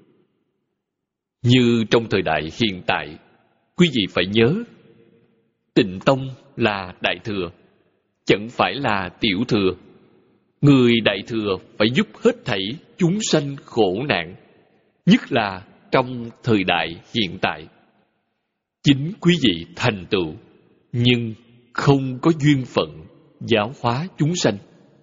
[SPEAKER 1] Như trong thời đại hiện tại, quý vị phải nhớ, Tịnh Tông là Đại Thừa, chẳng phải là Tiểu Thừa. Người Đại Thừa phải giúp hết thảy chúng sanh khổ nạn, nhất là trong thời đại hiện tại. Chính quý vị thành tựu, nhưng không có duyên phận giáo hóa chúng sanh,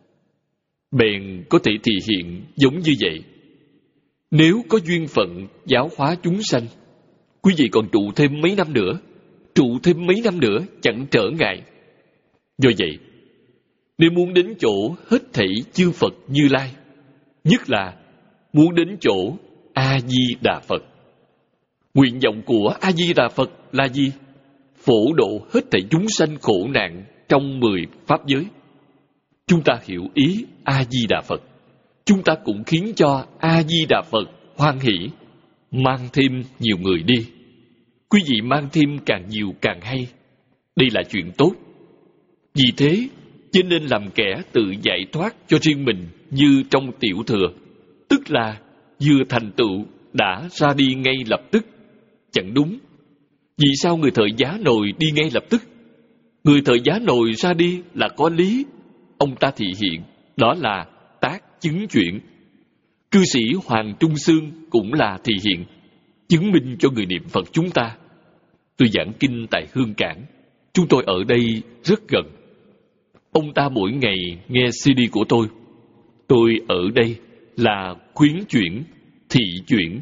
[SPEAKER 1] bèn có thể thể hiện giống như vậy. Nếu có duyên phận giáo hóa chúng sanh, quý vị còn trụ thêm mấy năm nữa, trụ thêm mấy năm nữa chẳng trở ngại. Do vậy, nếu muốn đến chỗ hết thảy chư Phật Như Lai, nhất là muốn đến chỗ A-di-đà Phật. Nguyện vọng của A-di-đà Phật là gì? Phổ độ hết thảy chúng sanh khổ nạn trong mười pháp giới. Chúng ta hiểu ý A-di-đà Phật, chúng ta cũng khiến cho A-di-đà Phật hoan hỷ, mang thêm nhiều người đi. Quý vị mang thêm càng nhiều càng hay. Đây là chuyện tốt. Vì thế, cho nên làm kẻ tự giải thoát cho riêng mình như trong Tiểu Thừa, tức là vừa thành tựu đã ra đi ngay lập tức. Chẳng đúng. Vì sao người thời Giá Nồi đi ngay lập tức? Người thời Giá Nồi ra đi là có lý. Ông ta thị hiện, đó là tác chứng chuyển. Cư sĩ Hoàng Trung Xương cũng là thị hiện, chứng minh cho người niệm Phật chúng ta. Tôi giảng kinh tại Hương Cảng, chúng tôi ở đây rất gần. Ông ta mỗi ngày nghe xê đê của tôi. Tôi ở đây là khuyến chuyển, thị chuyển.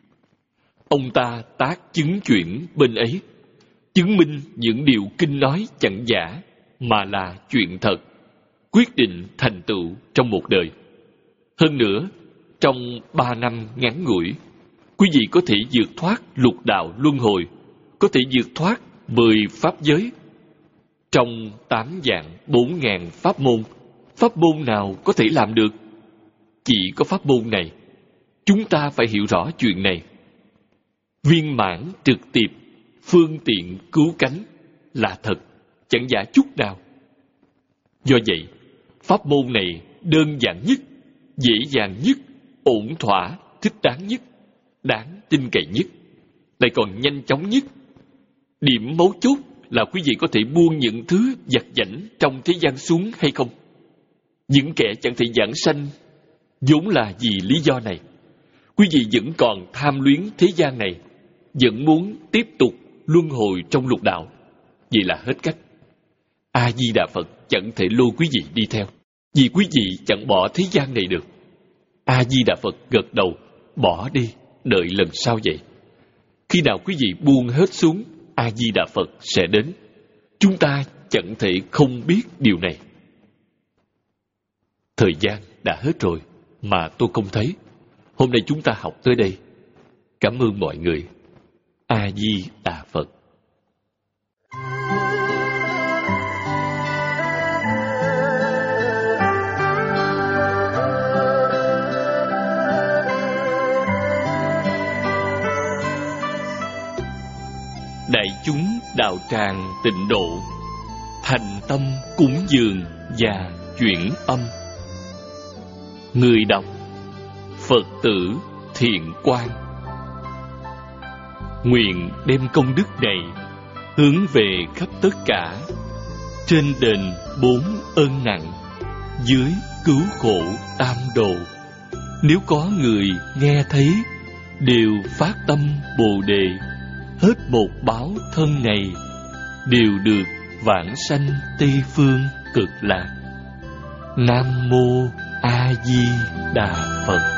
[SPEAKER 1] Ông ta tác chứng chuyển bên ấy, chứng minh những điều kinh nói chẳng giả, mà là chuyện thật, quyết định thành tựu trong một đời. Hơn nữa, trong ba năm ngắn ngủi, quý vị có thể vượt thoát lục đạo luân hồi, có thể vượt thoát mười pháp giới. Trong tám vạn bốn ngàn pháp môn, pháp môn nào có thể làm được? Chỉ có pháp môn này. Chúng ta phải hiểu rõ chuyện này. Viên mãn trực tiếp, phương tiện cứu cánh là thật, chẳng giả chút nào. Do vậy, pháp môn này đơn giản nhất, dễ dàng nhất, ổn thỏa, thích đáng nhất, đáng tin cậy nhất, lại còn nhanh chóng nhất. Điểm mấu chốt là quý vị có thể buông những thứ vặt vãnh trong thế gian xuống hay không. Những kẻ chẳng thể giảng sanh vốn là vì lý do này. Quý vị vẫn còn tham luyến thế gian này, vẫn muốn tiếp tục luân hồi trong lục đạo. Vậy là hết cách. A-di-đà Phật chẳng thể lôi quý vị đi theo, vì quý vị chẳng bỏ thế gian này được. A-di-đà Phật gật đầu, bỏ đi, đợi lần sau vậy. Khi nào quý vị buông hết xuống, A-di-đà Phật sẽ đến. Chúng ta chẳng thể không biết điều này. Thời gian đã hết rồi mà tôi không thấy. Hôm nay chúng ta học tới đây. Cảm ơn mọi người. A-di-đà Phật. Đại chúng đạo tràng Tịnh Độ, thành tâm cúng dường và chuyển âm. Người đọc Phật tử Thiện Quang. Nguyện đem công đức này hướng về khắp tất cả, trên đền bốn ơn nặng, dưới cứu khổ tam đồ. Nếu có người nghe thấy, đều phát tâm Bồ Đề, hết một báo thân này, đều được vãng sanh Tây phương cực lạc. Nam mô A Di Đà Phật.